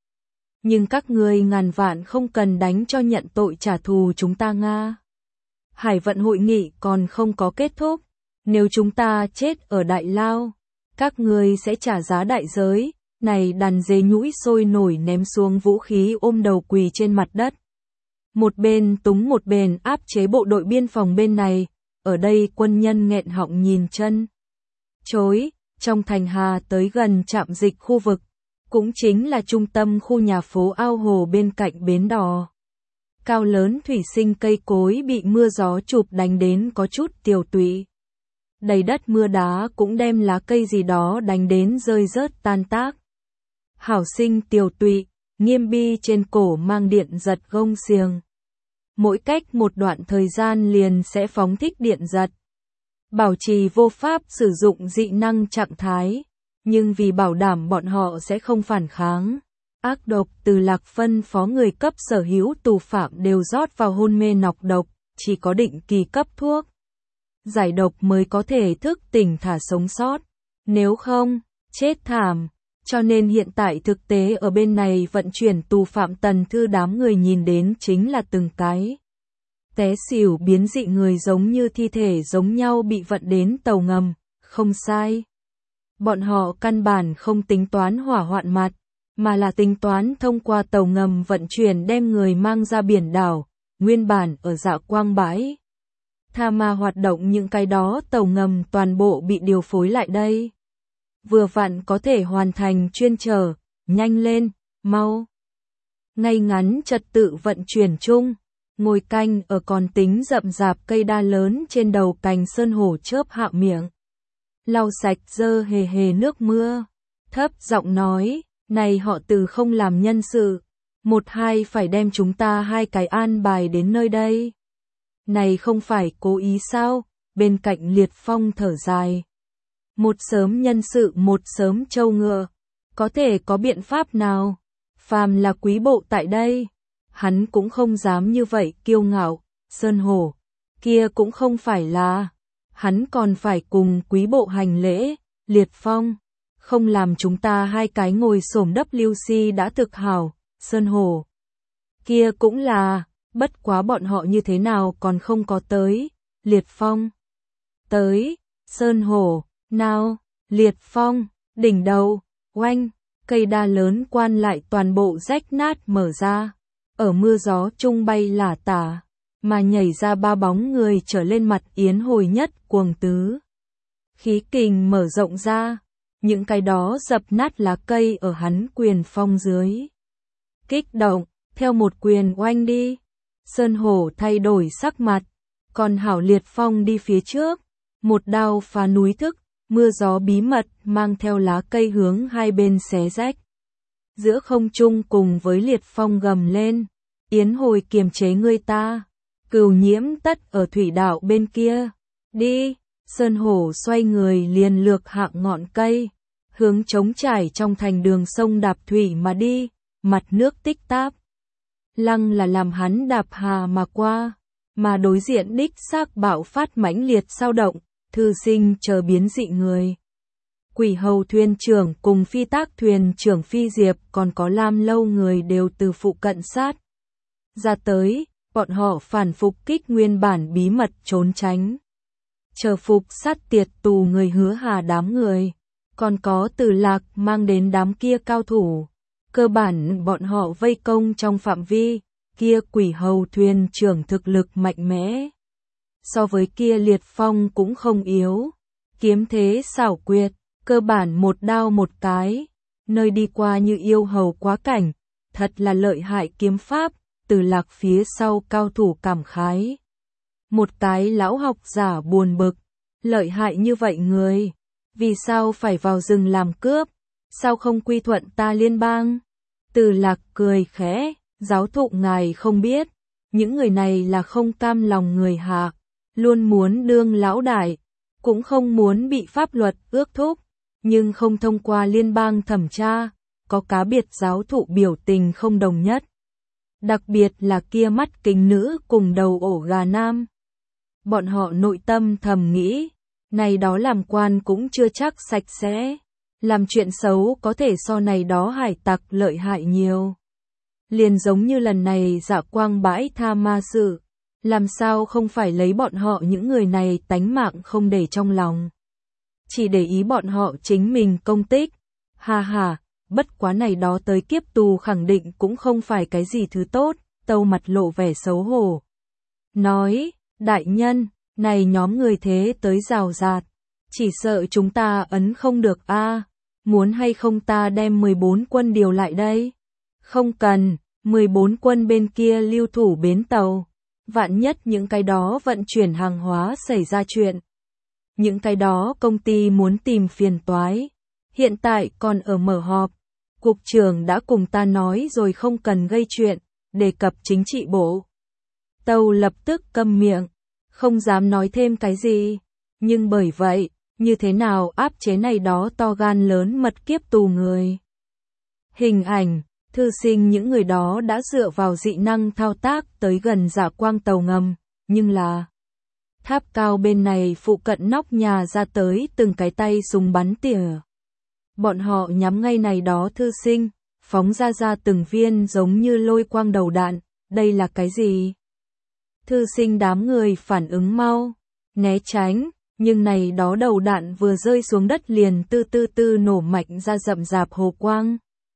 Nhưng các ngươi ngàn vạn không cần đánh cho nhận tội trả thù chúng ta Nga. Hải vận hội nghị còn không có kết thúc. Nếu chúng ta chết ở Đại Lao, các ngươi sẽ trả giá đại giới. Này đàn dê nhũi sôi nổi ném xuống vũ khí ôm đầu quỳ trên mặt đất. Một bên túng một bên áp chế bộ đội biên phòng bên này. Ở đây quân nhân nghẹn họng nhìn chân chối. Trong thành Hà tới gần trạm dịch khu vực, cũng chính là trung tâm khu nhà phố ao hồ bên cạnh bến đò. Cao lớn thủy sinh cây cối bị mưa gió chụp đánh đến có chút tiều tụy. Đầy đất mưa đá cũng đem lá cây gì đó đánh đến rơi rớt tan tác. Hảo sinh tiều tụy, nghiêm bi trên cổ mang điện giật gông xiềng. Mỗi cách một đoạn thời gian liền sẽ phóng thích điện giật. Bảo trì vô pháp sử dụng dị năng trạng thái, nhưng vì bảo đảm bọn họ sẽ không phản kháng. Ác độc từ Lạc phân phó người cấp sở hữu tù phạm đều rót vào hôn mê nọc độc, chỉ có định kỳ cấp thuốc giải độc mới có thể thức tỉnh thả sống sót, nếu không, chết thảm. Cho nên hiện tại thực tế ở bên này vận chuyển tù phạm Tần Thư đám người nhìn đến chính là từng cái té xỉu biến dị người giống như thi thể giống nhau bị vận đến tàu ngầm, không sai. Bọn họ căn bản không tính toán hỏa hoạn mặt, mà là tính toán thông qua tàu ngầm vận chuyển đem người mang ra biển đảo, nguyên bản ở Dạ Quang bãi. Tha ma hoạt động những cái đó tàu ngầm toàn bộ bị điều phối lại đây. Vừa vặn có thể hoàn thành chuyên chở, nhanh lên, mau. Ngay ngắn trật tự vận chuyển chung, ngồi canh ở còn tính rậm rạp cây đa lớn trên đầu cành sơn hổ chớp hạ miệng. Lau sạch dơ hề hề nước mưa, thấp giọng nói, này họ Từ không làm nhân sự, một hai phải đem chúng ta hai cái an bài đến nơi đây. Này không phải cố ý sao, bên cạnh Liệt Phong thở dài. Một sớm nhân sự một sớm trâu ngựa, có thể có biện pháp nào? Phàm là quý bộ tại đây, hắn cũng không dám như vậy kiêu ngạo, sơn hổ, kia cũng không phải là, hắn còn phải cùng quý bộ hành lễ, Liệt Phong, không làm chúng ta hai cái ngồi xổm WC đã thực hảo, sơn hổ, kia cũng là, bất quá bọn họ như thế nào còn không có tới, Liệt Phong, tới, sơn hổ, nào, Liệt Phong, đỉnh đầu, oanh, cây đa lớn quan lại toàn bộ rách nát mở ra. Ở mưa gió trung bay lả tả, mà nhảy ra ba bóng người trở lên mặt yến hồi nhất cuồng tứ. Khí kình mở rộng ra, những cái đó dập nát lá cây ở hắn quyền phong dưới. Kích động, theo một quyền oanh đi. Sơn hổ thay đổi sắc mặt, còn hảo Liệt Phong đi phía trước, một đao phá núi thức, mưa gió bí mật mang theo lá cây hướng hai bên xé rách. Giữa không trung cùng với Liệt Phong gầm lên, yến hồi kiềm chế ngươi ta, Cửu Nhiễm tất ở thủy đạo bên kia, đi, Sơn hổ xoay người liền lược hạng ngọn cây, hướng trống trải trong thành đường sông đạp thủy mà đi, mặt nước tích táp. Lăng là làm hắn đạp hà mà qua, mà đối diện đích xác bạo phát mãnh liệt sao động, thư sinh chờ biến dị người. Quỷ hầu thuyền trưởng cùng phi tác thuyền trưởng Phi Diệp còn có Lam Lâu người đều từ phụ cận sát ra tới, bọn họ phản phục kích nguyên bản bí mật trốn tránh. Chờ phục sát tiệt tù người Hứa Hà đám người, còn có Từ Lạc mang đến đám kia cao thủ. Cơ bản bọn họ vây công trong phạm vi, kia quỷ hầu thuyền trưởng thực lực mạnh mẽ. So với kia Liệt Phong cũng không yếu, kiếm thế xảo quyệt, cơ bản một đao một cái, nơi đi qua như yêu hầu quá cảnh, thật là lợi hại kiếm pháp, Từ Lạc phía sau cao thủ cảm khái. Một cái lão học giả buồn bực, lợi hại như vậy người, vì sao phải vào rừng làm cướp, sao không quy thuận ta liên bang? Từ Lạc cười khẽ, giáo thụ ngài không biết, những người này là không cam lòng người hạ, luôn muốn đương lão đại, cũng không muốn bị pháp luật ước thúc, nhưng không thông qua liên bang thẩm tra, có cá biệt giáo thụ biểu tình không đồng nhất. Đặc biệt là kia mắt kính nữ cùng đầu ổ gà nam, Bọn họ nội tâm thầm nghĩ, này đó làm quan cũng chưa chắc sạch sẽ, làm chuyện xấu có thể so này đó hải tặc lợi hại nhiều. Liền giống như lần này Dạ Quang bãi tha ma sự, làm sao không phải lấy bọn họ những người này tánh mạng không để trong lòng. Chỉ để ý bọn họ chính mình công tích. Ha ha, bất quá này đó tới kiếp tù khẳng định cũng không phải cái gì thứ tốt, Tâu mặt lộ vẻ xấu hổ. Nói, đại nhân, này nhóm người thế tới rào rạt, chỉ sợ chúng ta ấn không được a, muốn hay không ta đem 14 quân điều lại đây? Không cần, 14 quân bên kia lưu thủ bến tàu, vạn nhất những cái đó vận chuyển hàng hóa xảy ra chuyện. Những cái đó công ty muốn tìm phiền toái, hiện tại còn ở mở họp, cục trưởng đã cùng ta nói rồi không cần gây chuyện, đề cập chính trị bộ. Tâu lập tức câm miệng, không dám nói thêm cái gì, nhưng bởi vậy, như thế nào áp chế này đó to gan lớn mật kiếp tù người. Hình ảnh, thư sinh những người đó đã dựa vào dị năng thao tác tới gần Dạ Quang tàu ngầm, nhưng là tháp cao bên này phụ cận nóc nhà ra tới từng cái tay súng bắn tỉa. Bọn họ nhắm ngay này đó thư sinh, phóng ra từng viên giống như lôi quang đầu đạn, đây là cái gì? Thư sinh đám người phản ứng mau, né tránh, nhưng này đó đầu đạn vừa rơi xuống đất liền tư nổ mạnh ra rậm rạp hồ quang.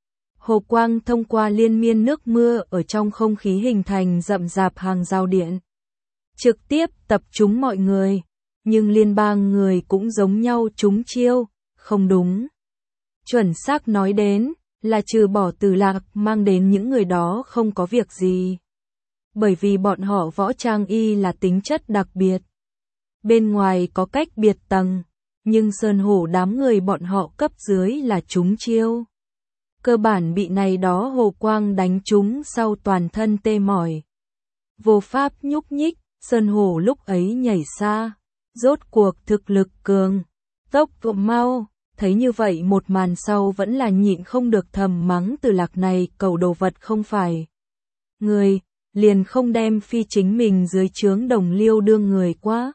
Hồ quang thông qua liên miên nước mưa ở trong không khí hình thành rậm rạp hàng rào điện. Trực tiếp tập trung mọi người, nhưng liên bang người cũng giống nhau trúng chiêu, không đúng. Chuẩn xác nói đến, là trừ bỏ Từ Lạc mang đến những người đó không có việc gì. Bởi vì bọn họ võ trang y là tính chất đặc biệt. Bên ngoài có cách biệt tầng, nhưng sơn hổ đám người bọn họ cấp dưới là trúng chiêu. Cơ bản bị này đó hồ quang đánh trúng sau toàn thân tê mỏi. Vô pháp nhúc nhích, sơn hổ lúc ấy nhảy xa, rốt cuộc thực lực cường, tốc độ mau, thấy như vậy một màn sau vẫn là nhịn không được thầm mắng Từ Lạc này cầu đồ vật không phải. Người, liền không đem phi chính mình dưới trướng đồng liêu đương người quá.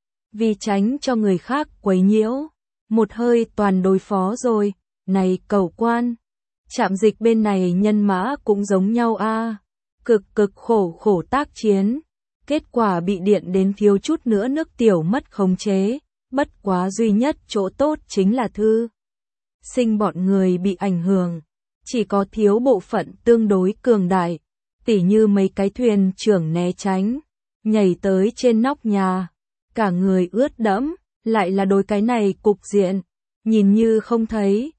Vì tránh cho người khác quấy nhiễu, một hơi toàn đối phó rồi, này cầu quan. Trạm dịch bên này nhân mã cũng giống nhau a, cực khổ tác chiến, kết quả bị điện đến thiếu chút nữa nước tiểu mất khống chế, bất quá duy nhất chỗ tốt chính là thư sinh bọn người bị ảnh hưởng, chỉ có thiếu bộ phận tương đối cường đại, tỉ như mấy cái thuyền trưởng né tránh, nhảy tới trên nóc nhà, cả người ướt đẫm, lại là đối cái này cục diện, nhìn như không thấy,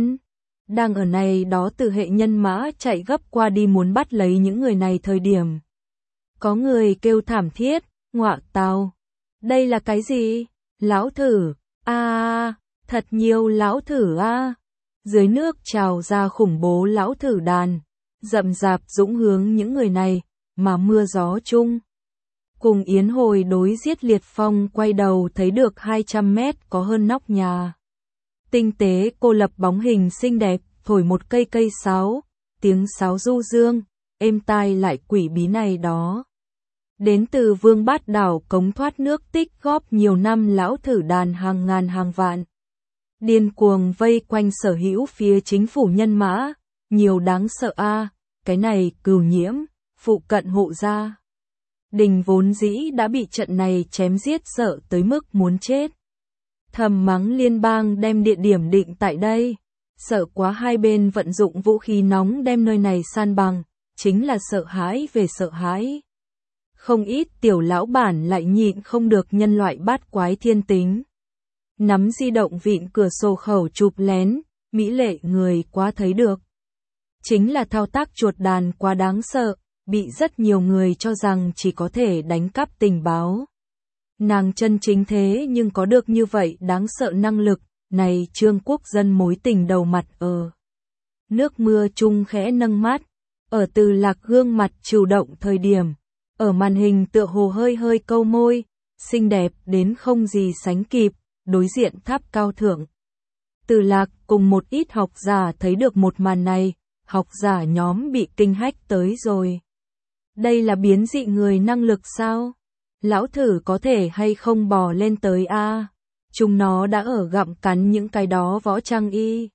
đang ở này đó từ hệ nhân mã chạy gấp qua đi muốn bắt lấy những người này thời điểm. Có người kêu thảm thiết, ngọa tào, đây là cái gì? Lão thử, thật nhiều lão thử a. Dưới nước trào ra khủng bố lão thử đàn, rậm rạp dũng hướng những người này, mà mưa gió chung. Cùng Yến Hồi đối giết Liệt Phong quay đầu thấy được 200 mét có hơn nóc nhà. Tinh tế cô lập bóng hình xinh đẹp, thổi một cây sáo, tiếng sáo du dương, êm tai lại quỷ bí này đó. Đến từ Vương Bát Đảo cống thoát nước tích góp nhiều năm lão thử đàn hàng ngàn hàng vạn. Điên cuồng vây quanh sở hữu phía chính phủ nhân mã, nhiều đáng sợ a, cái này Cửu Nhiễm, phụ cận hộ gia đình vốn dĩ đã bị trận này chém giết sợ tới mức muốn chết. Thầm mắng liên bang đem địa điểm định tại đây, sợ quá hai bên vận dụng vũ khí nóng đem nơi này san bằng, chính là sợ hãi về sợ hãi. Không ít tiểu lão bản lại nhịn không được nhân loại bát quái thiên tính. Nắm di động vịn cửa sổ khẩu chụp lén, mỹ lệ người quá thấy được. Chính là thao tác chuột đàn quá đáng sợ, bị rất nhiều người cho rằng chỉ có thể đánh cắp tình báo. Nàng chân chính thế nhưng có được như vậy đáng sợ năng lực, này Trương Quốc Dân mối tình đầu mặt ở. Nước mưa chung khẽ nâng mắt, ở Từ Lạc gương mặt chủ động thời điểm, ở màn hình tựa hồ hơi câu môi, xinh đẹp đến không gì sánh kịp, đối diện tháp cao thượng. Từ Lạc cùng một ít học giả thấy được một màn này, học giả nhóm bị kinh hách tới rồi. Đây là biến dị người năng lực sao? Lão thử có thể hay không bò lên tới a? Chúng nó đã ở gặm cắn những cái đó võ trang y.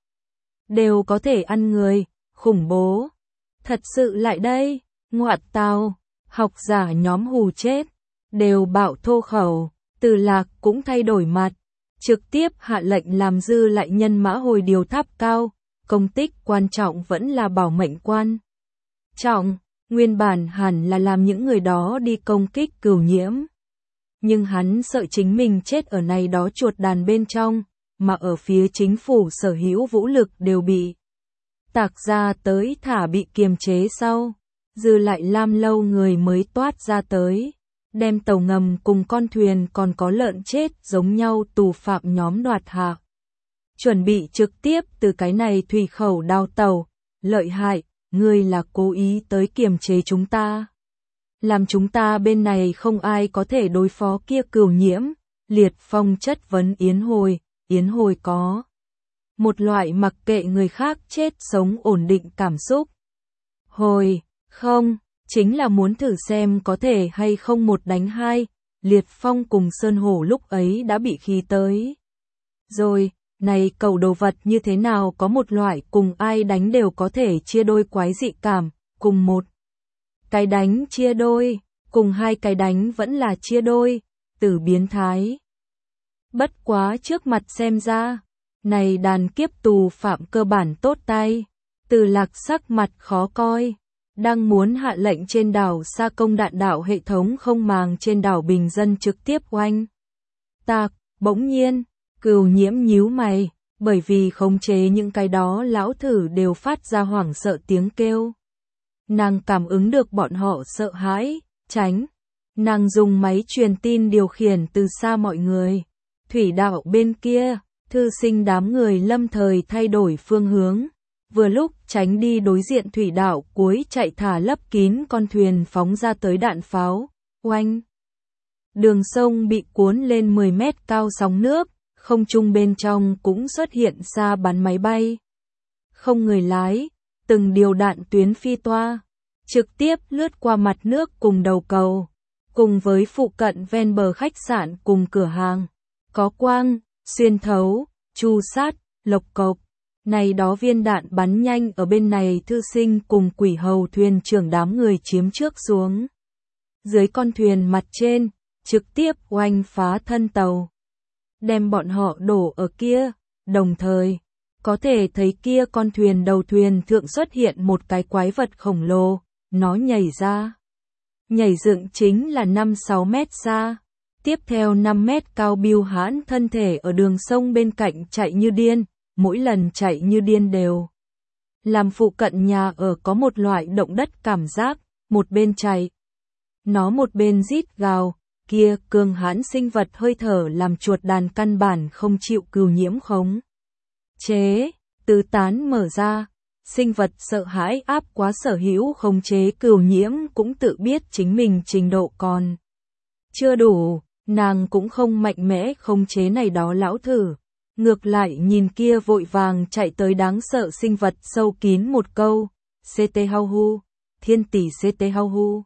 Đều có thể ăn người, khủng bố. Thật sự lại đây, ngoại tào, học giả nhóm hù chết, đều bạo thô khẩu, Từ Lạc cũng thay đổi mặt, trực tiếp hạ lệnh làm dư lại nhân mã hồi điều tháp cao, công tích quan trọng vẫn là bảo mệnh quan trọng, nguyên bản hẳn là làm những người đó đi công kích Cửu Nhiễm. Nhưng hắn sợ chính mình chết ở này đó chuột đàn bên trong, mà ở phía chính phủ sở hữu vũ lực đều bị tạc ra tới thả bị kiềm chế sau, dư lại Lam Lâu người mới toát ra tới, đem tàu ngầm cùng con thuyền còn có lợn chết giống nhau tù phạm nhóm đoạt hạ. Chuẩn bị trực tiếp từ cái này thủy khẩu đào tàu, lợi hại, ngươi là cố ý tới kiềm chế chúng ta. Làm chúng ta bên này không ai có thể đối phó kia Cửu Nhiễm, Liệt Phong chất vấn Yến Hồi có một loại mặc kệ người khác chết sống ổn định cảm xúc. Hồi, không, chính là muốn thử xem có thể hay không một đánh hai, Liệt Phong cùng Sơn Hổ lúc ấy đã bị khí tới. Rồi, này cầu đồ vật như thế nào có một loại cùng ai đánh đều có thể chia đôi quái dị cảm, cùng một cái đánh chia đôi, cùng hai cái đánh vẫn là chia đôi, tử biến thái. Bất quá trước mặt xem ra, này đàn kiếp tù phạm cơ bản tốt tay, Từ Lạc sắc mặt khó coi, đang muốn hạ lệnh trên đảo Sa Công đạn đạo hệ thống không màng trên đảo bình dân trực tiếp oanh tạc, bỗng nhiên, Cửu Nhiễm nhíu mày, bởi vì khống chế những cái đó lão thử đều phát ra hoảng sợ tiếng kêu. Nàng cảm ứng được bọn họ sợ hãi, tránh. Nàng dùng máy truyền tin điều khiển từ xa mọi người. Thủy đạo bên kia, thư sinh đám người lâm thời thay đổi phương hướng. Vừa lúc tránh đi đối diện thủy đạo cuối chạy thả lấp kín con thuyền phóng ra tới đạn pháo. Oanh! Đường sông bị cuốn lên 10 mét cao sóng nước, không trung bên trong cũng xuất hiện xa bắn máy bay. Không người lái, từng điều đạn tuyến phi toa, trực tiếp lướt qua mặt nước cùng đầu cầu, cùng với phụ cận ven bờ khách sạn cùng cửa hàng. Có quang, xuyên thấu, chu sát, lộc cộc. Này đó viên đạn bắn nhanh ở bên này thư sinh cùng quỷ hầu thuyền trưởng đám người chiếm trước xuống. Dưới con thuyền mặt trên, trực tiếp oanh phá thân tàu. Đem bọn họ đổ ở kia, đồng thời, có thể thấy kia con thuyền đầu thuyền thượng xuất hiện một cái quái vật khổng lồ, nó nhảy ra. Nhảy dựng chính là 5-6 mét xa, tiếp theo 5 mét cao biêu hãn thân thể ở đường sông bên cạnh chạy như điên, mỗi lần chạy như điên đều. Làm phụ cận nhà ở có một loại động đất cảm giác, một bên chạy. Nó một bên rít gào, kia cường hãn sinh vật hơi thở làm chuột đàn căn bản không chịu Cửu Nhiễm khống chế, tứ tán mở ra, sinh vật sợ hãi áp quá sở hữu khống chế Cửu Nhiễm cũng tự biết chính mình trình độ còn chưa đủ, nàng cũng không mạnh mẽ khống chế này đó lão thử, ngược lại nhìn kia vội vàng chạy tới đáng sợ sinh vật sâu kín một câu, CT Hau Hu, thiên tỷ CT Hau Hu.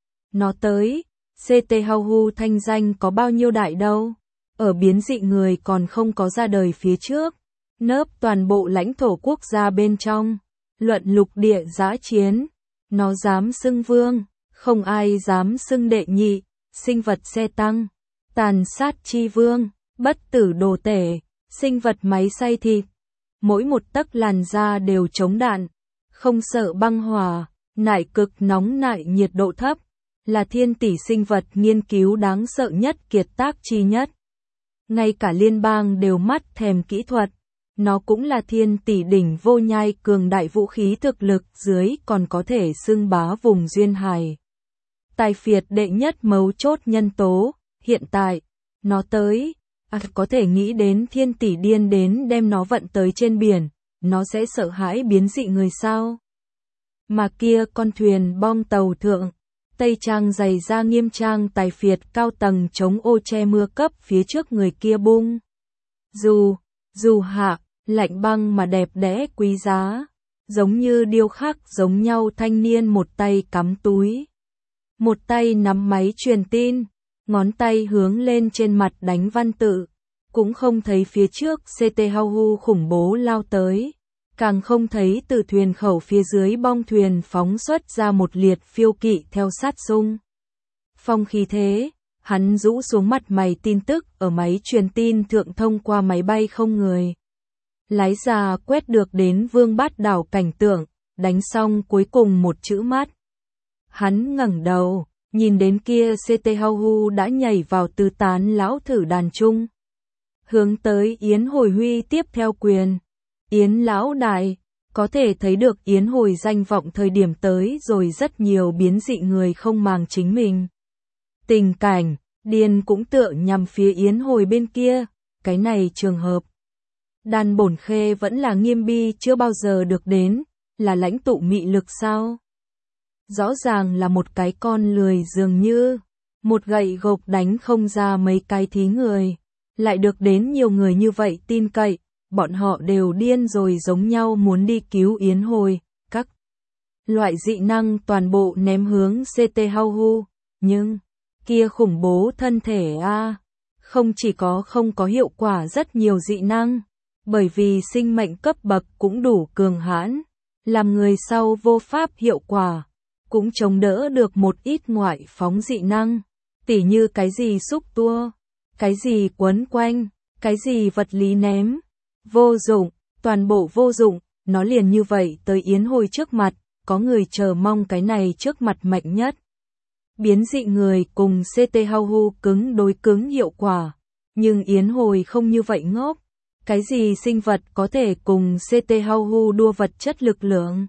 Nó tới, CT Hau Hu thanh danh có bao nhiêu đại đâu, ở biến dị người còn không có ra đời phía trước, nớp toàn bộ lãnh thổ quốc gia bên trong, luận lục địa dã chiến, nó dám xưng vương, không ai dám xưng đệ nhị, sinh vật xe tăng, tàn sát chi vương, bất tử đồ tể, sinh vật máy xay thịt, mỗi một tấc làn da đều chống đạn, không sợ băng hỏa, nải cực nóng nại nhiệt độ thấp, là thiên tỷ sinh vật nghiên cứu đáng sợ nhất kiệt tác chi nhất. Ngay cả liên bang đều mắt thèm kỹ thuật, nó cũng là thiên tỷ đỉnh vô nhai cường đại vũ khí thực lực dưới còn có thể xưng bá vùng duyên hải. Tài phiệt đệ nhất mấu chốt nhân tố, hiện tại, nó tới, có thể nghĩ đến thiên tỷ điên đến đem nó vận tới trên biển, nó sẽ sợ hãi biến dị người sao. Mà kia con thuyền bom tàu thượng, Tây Trang dày ra nghiêm trang tài phiệt cao tầng chống ô che mưa cấp phía trước người kia bung. Dù hạ, lạnh băng mà đẹp đẽ quý giá, giống như điêu khắc giống nhau thanh niên một tay cắm túi. Một tay nắm máy truyền tin, ngón tay hướng lên trên mặt đánh văn tự, cũng không thấy phía trước CT Hau khủng bố lao tới, càng không thấy từ thuyền khẩu phía dưới bong thuyền phóng xuất ra một liệt phiêu kỵ theo sát xung phong khí thế. Hắn rũ xuống mặt mày tin tức ở máy truyền tin thượng thông qua máy bay không người. Lái ra quét được đến Vương Bát Đảo cảnh tượng, đánh xong cuối cùng một chữ mắt. Hắn ngẩng đầu, nhìn đến kia CT Hau đã nhảy vào tứ tán lão thử đàn trung. Hướng tới Yến Hồi Huy tiếp theo quyền. Yến lão đại, có thể thấy được Yến Hồi danh vọng thời điểm tới rồi rất nhiều biến dị người không màng chính mình. Tình cảnh, điên cũng tựa nhằm phía Yến Hồi bên kia, cái này trường hợp. Đan Bổn Khê vẫn là Nghiêm Bi chưa bao giờ được đến, là lãnh tụ mị lực sao? Rõ ràng là một cái con lười dường như, một gậy gộc đánh không ra mấy cái thí người, lại được đến nhiều người như vậy tin cậy, bọn họ đều điên rồi giống nhau muốn đi cứu Yến Hồi, các loại dị năng toàn bộ ném hướng CT Hau, nhưng kia khủng bố thân thể không chỉ không có hiệu quả rất nhiều dị năng, bởi vì sinh mệnh cấp bậc cũng đủ cường hãn, làm người sau vô pháp hiệu quả, cũng chống đỡ được một ít ngoại phóng dị năng, tỉ như cái gì xúc tua, cái gì quấn quanh, cái gì vật lý ném, vô dụng, toàn bộ vô dụng, nó liền như vậy tới Yến Hồi trước mặt, có người chờ mong cái này trước mặt mạnh nhất. Biến dị người cùng CT Hau cứng đối cứng hiệu quả, nhưng Yến Hồi không như vậy ngốc. Cái gì sinh vật có thể cùng CT Hau đua vật chất lực lượng?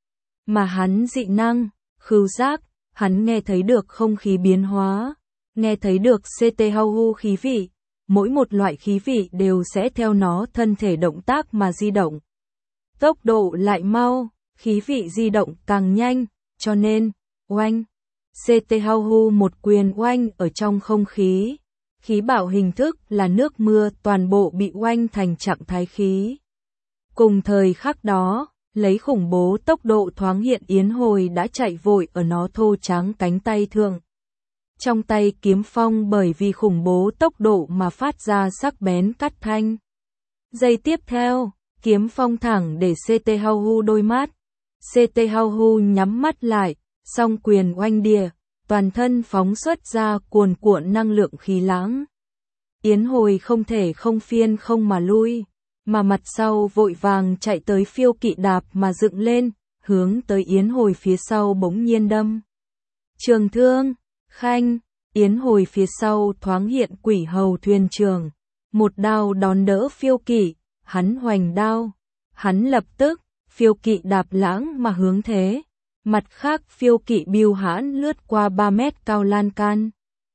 Mà hắn dị năng, khứu giác, hắn nghe thấy được không khí biến hóa, nghe thấy được CT Hau khí vị, mỗi một loại khí vị đều sẽ theo nó thân thể động tác mà di động. Tốc độ lại mau, khí vị di động càng nhanh, cho nên, oanh, CT Hau một quyền oanh ở trong không khí. Khí bạo hình thức là nước mưa toàn bộ bị oanh thành trạng thái khí. Cùng thời khắc đó, lấy khủng bố tốc độ thoáng hiện Yến Hồi đã chạy vội ở nó thô trắng cánh tay thượng. Trong tay kiếm phong bởi vì khủng bố tốc độ mà phát ra sắc bén cắt thanh. Giây tiếp theo, kiếm phong thẳng để CT Hau đôi mắt. CT Hau nhắm mắt lại, song quyền oanh đìa. Toàn thân phóng xuất ra cuồn cuộn năng lượng khí lãng. Yến Hồi không thể không phiên không mà lui, mà mặt sau vội vàng chạy tới phiêu kỵ đạp mà dựng lên, hướng tới Yến Hồi phía sau bỗng nhiên đâm. Trường thương, khanh, Yến Hồi phía sau thoáng hiện quỷ hầu thuyền trường, một đao đón đỡ phiêu kỵ, hắn hoành đao, hắn lập tức, phiêu kỵ đạp lãng mà hướng thế. Mặt khác phiêu kỵ biêu hãn lướt qua 3 mét cao lan can.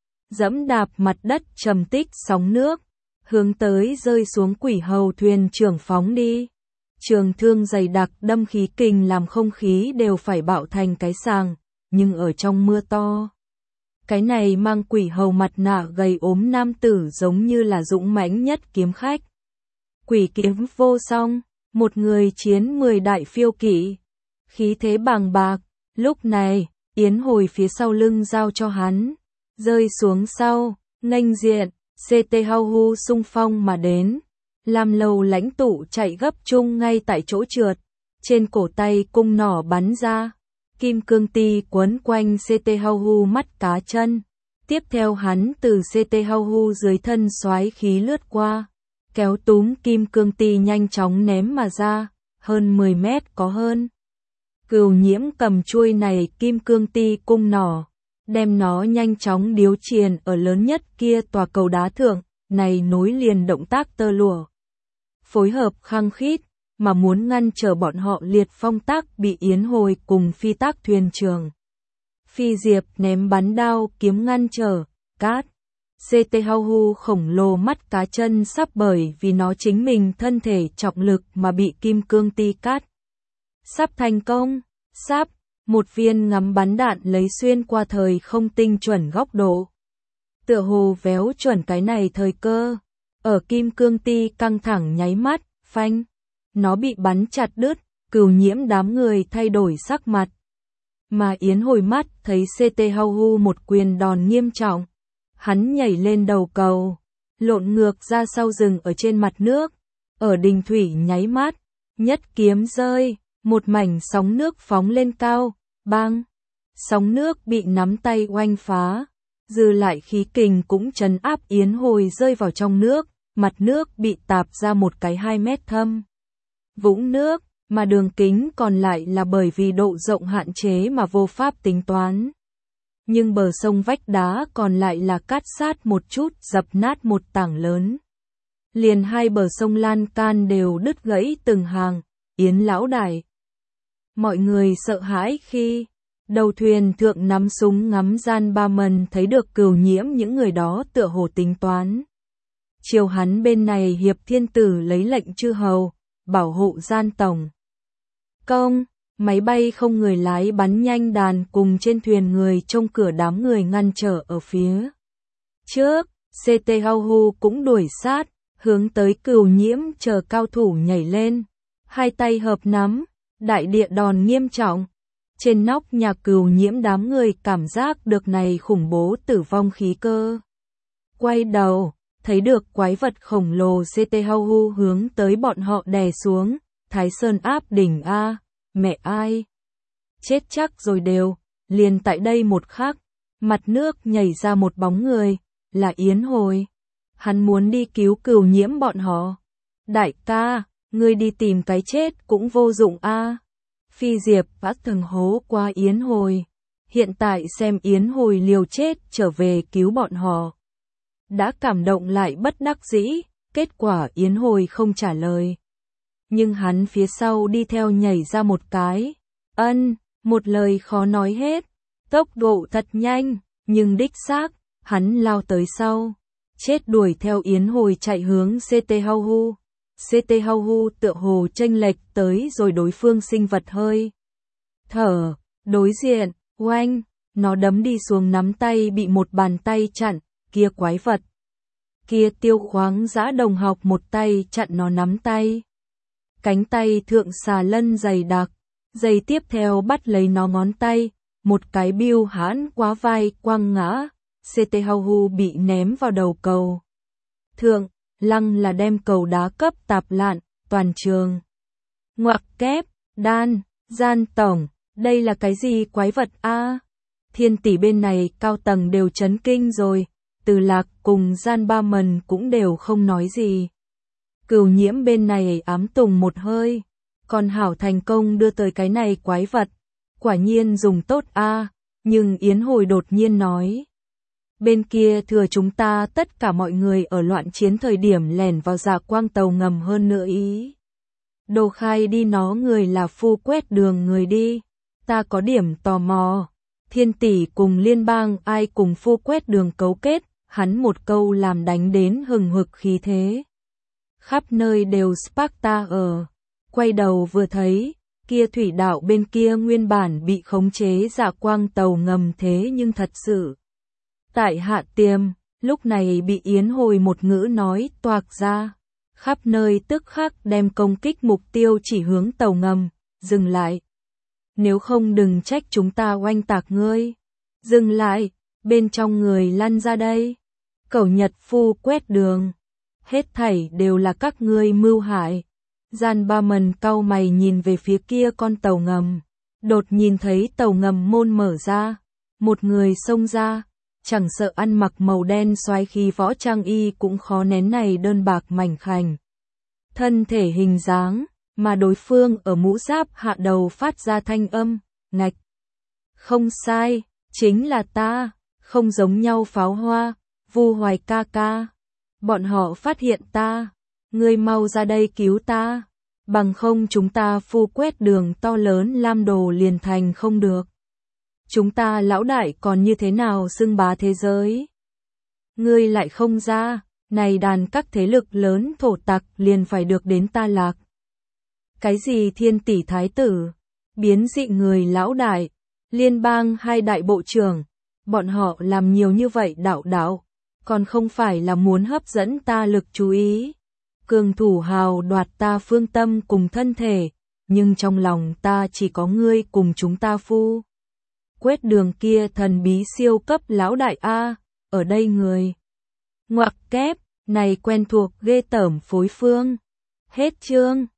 Dẫm đạp mặt đất trầm tích sóng nước, hướng tới rơi xuống quỷ hầu thuyền trưởng phóng đi. Trường thương dày đặc đâm khí kình làm không khí đều phải bạo thành cái sàng, nhưng ở trong mưa to. Cái này mang quỷ hầu mặt nạ gầy ốm nam tử giống như là dũng mãnh nhất kiếm khách. Quỷ kiếm vô song, một người chiến 10 đại phiêu kỵ. Khí thế bàng bạc, lúc này, Yến Hồi phía sau lưng giao cho hắn, rơi xuống sau, nghênh diện, CT Hau xung phong mà đến, làm lầu lãnh tụ chạy gấp chung ngay tại chỗ trượt, trên cổ tay cung nỏ bắn ra, kim cương ti quấn quanh CT Hau mắt cá chân, tiếp theo hắn từ CT Hau dưới thân xoáy khí lướt qua, kéo túm kim cương ti nhanh chóng ném mà ra, hơn 10 mét có hơn. Cửu Nhiễm cầm chuôi này kim cương ti cung nỏ, đem nó nhanh chóng điếu triền ở lớn nhất kia tòa cầu đá thượng, này nối liền động tác tơ lụa. Phối hợp khăng khít, mà muốn ngăn trở bọn họ liệt phong tác bị Yến Hồi cùng phi tác thuyền trường. Phi diệp ném bắn đao kiếm ngăn trở, cát. CT Hau khổng lồ mắt cá chân sắp bởi vì nó chính mình thân thể trọng lực mà bị kim cương ti cắt. Sắp thành công, sắp, một viên ngắm bắn đạn lấy xuyên qua thời không tinh chuẩn góc độ. Tựa hồ véo chuẩn cái này thời cơ, ở kim cương ti căng thẳng nháy mắt, phanh, nó bị bắn chặt đứt, Cửu Nhiễm đám người thay đổi sắc mặt. Mà Yến Hồi mắt thấy CT Hau một quyền đòn nghiêm trọng, hắn nhảy lên đầu cầu, lộn ngược ra sau rừng ở trên mặt nước, ở đình thủy nháy mắt, nhất kiếm rơi, một mảnh sóng nước phóng lên cao, bang, sóng nước bị nắm tay oanh phá, dư lại khí kình cũng trấn áp Yến Hồi rơi vào trong nước, mặt nước bị tạp ra một cái 2 mét thâm vũng nước, mà đường kính còn lại là bởi vì độ rộng hạn chế mà vô pháp tính toán. Nhưng bờ sông vách đá còn lại là cát sát một chút dập nát một tảng lớn. Liền hai bờ sông lan can đều đứt gãy từng hàng, Yến lão đại. Mọi người sợ hãi khi đầu thuyền thượng nắm súng ngắm Gian Ba Mần thấy được Cửu Nhiễm những người đó tựa hồ tính toán. Chiều hắn bên này Hiệp Thiên Tử lấy lệnh chư hầu, bảo hộ Gian tổng. Công, máy bay không người lái bắn nhanh đàn cùng trên thuyền người trông cửa đám người ngăn trở ở phía trước, CT Hau cũng đuổi sát, hướng tới Cửu Nhiễm chờ cao thủ nhảy lên, hai tay hợp nắm, đại địa đòn nghiêm trọng. Trên nóc nhà Cửu Nhiễm đám người cảm giác được này khủng bố tử vong khí cơ. Quay đầu, thấy được quái vật khổng lồ CT Hau hướng tới bọn họ đè xuống, Thái Sơn áp đỉnh a, mẹ ai? Chết chắc rồi đều, liền tại đây một khắc, mặt nước nhảy ra một bóng người, là Yến Hồi. Hắn muốn đi cứu Cửu Nhiễm bọn họ. Đại ca, ngươi đi tìm cái chết cũng vô dụng a. Phi Diệp đã từng hố qua Yến Hồi. Hiện tại xem Yến Hồi liều chết trở về cứu bọn họ. Đã cảm động lại bất đắc dĩ, kết quả Yến Hồi không trả lời. Nhưng hắn phía sau đi theo nhảy ra một cái. Một lời khó nói hết. Tốc độ thật nhanh, nhưng đích xác, hắn lao tới sau. Chết đuổi theo Yến Hồi chạy hướng CT Hau. CT Hau tựa hồ chênh lệch tới rồi đối phương sinh vật hơi thở, đối diện, oanh, nó đấm đi xuống nắm tay bị một bàn tay chặn, kia quái vật. Kia Tiêu Khoáng Dã đồng học một tay chặn nó nắm tay. Cánh tay thượng xà lân dày đặc, giây tiếp theo bắt lấy nó ngón tay, một cái biêu hãn quá vai quăng ngã, CT Hau bị ném vào đầu cầu. Thượng, lăng là đem cầu đá cấp tạp lạn, toàn trường. Ngoặc kép, đan, Gian tổng, đây là cái gì quái vật a? Thiên tỷ bên này cao tầng đều chấn kinh rồi, Từ Lạc cùng Gian Ba Mần cũng đều không nói gì. Cửu Nhiễm bên này ám tùng một hơi, còn hảo thành công đưa tới cái này quái vật, quả nhiên dùng tốt a, nhưng Yến Hồi đột nhiên nói. Bên kia thừa chúng ta tất cả mọi người ở loạn chiến thời điểm lẻn vào Dạ Quang tàu ngầm hơn nữa ý. Đồ khai đi nó người là phu quét đường người đi, ta có điểm tò mò. Thiên tỷ cùng liên bang ai cùng phu quét đường cấu kết, hắn một câu làm đánh đến hừng hực khí thế. Khắp nơi đều Sparta ở, quay đầu vừa thấy, kia thủy đạo bên kia nguyên bản bị khống chế Dạ Quang tàu ngầm thế nhưng thật sự. Tại Hạ Tiềm, lúc này bị Yến Hồi một ngữ nói toạc ra, khắp nơi tức khắc đem công kích mục tiêu chỉ hướng tàu ngầm, dừng lại. Nếu không đừng trách chúng ta oanh tạc ngươi. Dừng lại, bên trong người lăn ra đây. Cẩu Nhật phu quét đường. Hết thảy đều là các ngươi mưu hại. Gian Ba Mần cau mày nhìn về phía kia con tàu ngầm. Đột nhìn thấy tàu ngầm môn mở ra. Một người xông ra. Chẳng sợ ăn mặc màu đen xoái khí võ trang y cũng khó nén này đơn bạc mảnh khảnh. Thân thể hình dáng, mà đối phương ở mũ giáp hạ đầu phát ra thanh âm, ngạch. Không sai, chính là ta, không giống nhau pháo hoa, Vu Hoài ca ca. Bọn họ phát hiện ta, ngươi mau ra đây cứu ta, bằng không chúng ta phu quét đường to lớn Lam Đồ liền thành không được. Chúng ta lão đại còn như thế nào xưng bá thế giới? Ngươi lại không ra, này đàn các thế lực lớn thổ tặc liền phải được đến ta lạc. Cái gì thiên tỷ thái tử, biến dị người lão đại, liên bang hai đại bộ trưởng, bọn họ làm nhiều như vậy đạo, còn không phải là muốn hấp dẫn ta lực chú ý. Cường thủ hào đoạt ta phương tâm cùng thân thể, nhưng trong lòng ta chỉ có ngươi cùng chúng ta phu. Quét đường kia thần bí siêu cấp lão đại A, ở đây người. Ngoặc kép, này quen thuộc ghê tởm phối phương. Hết chương.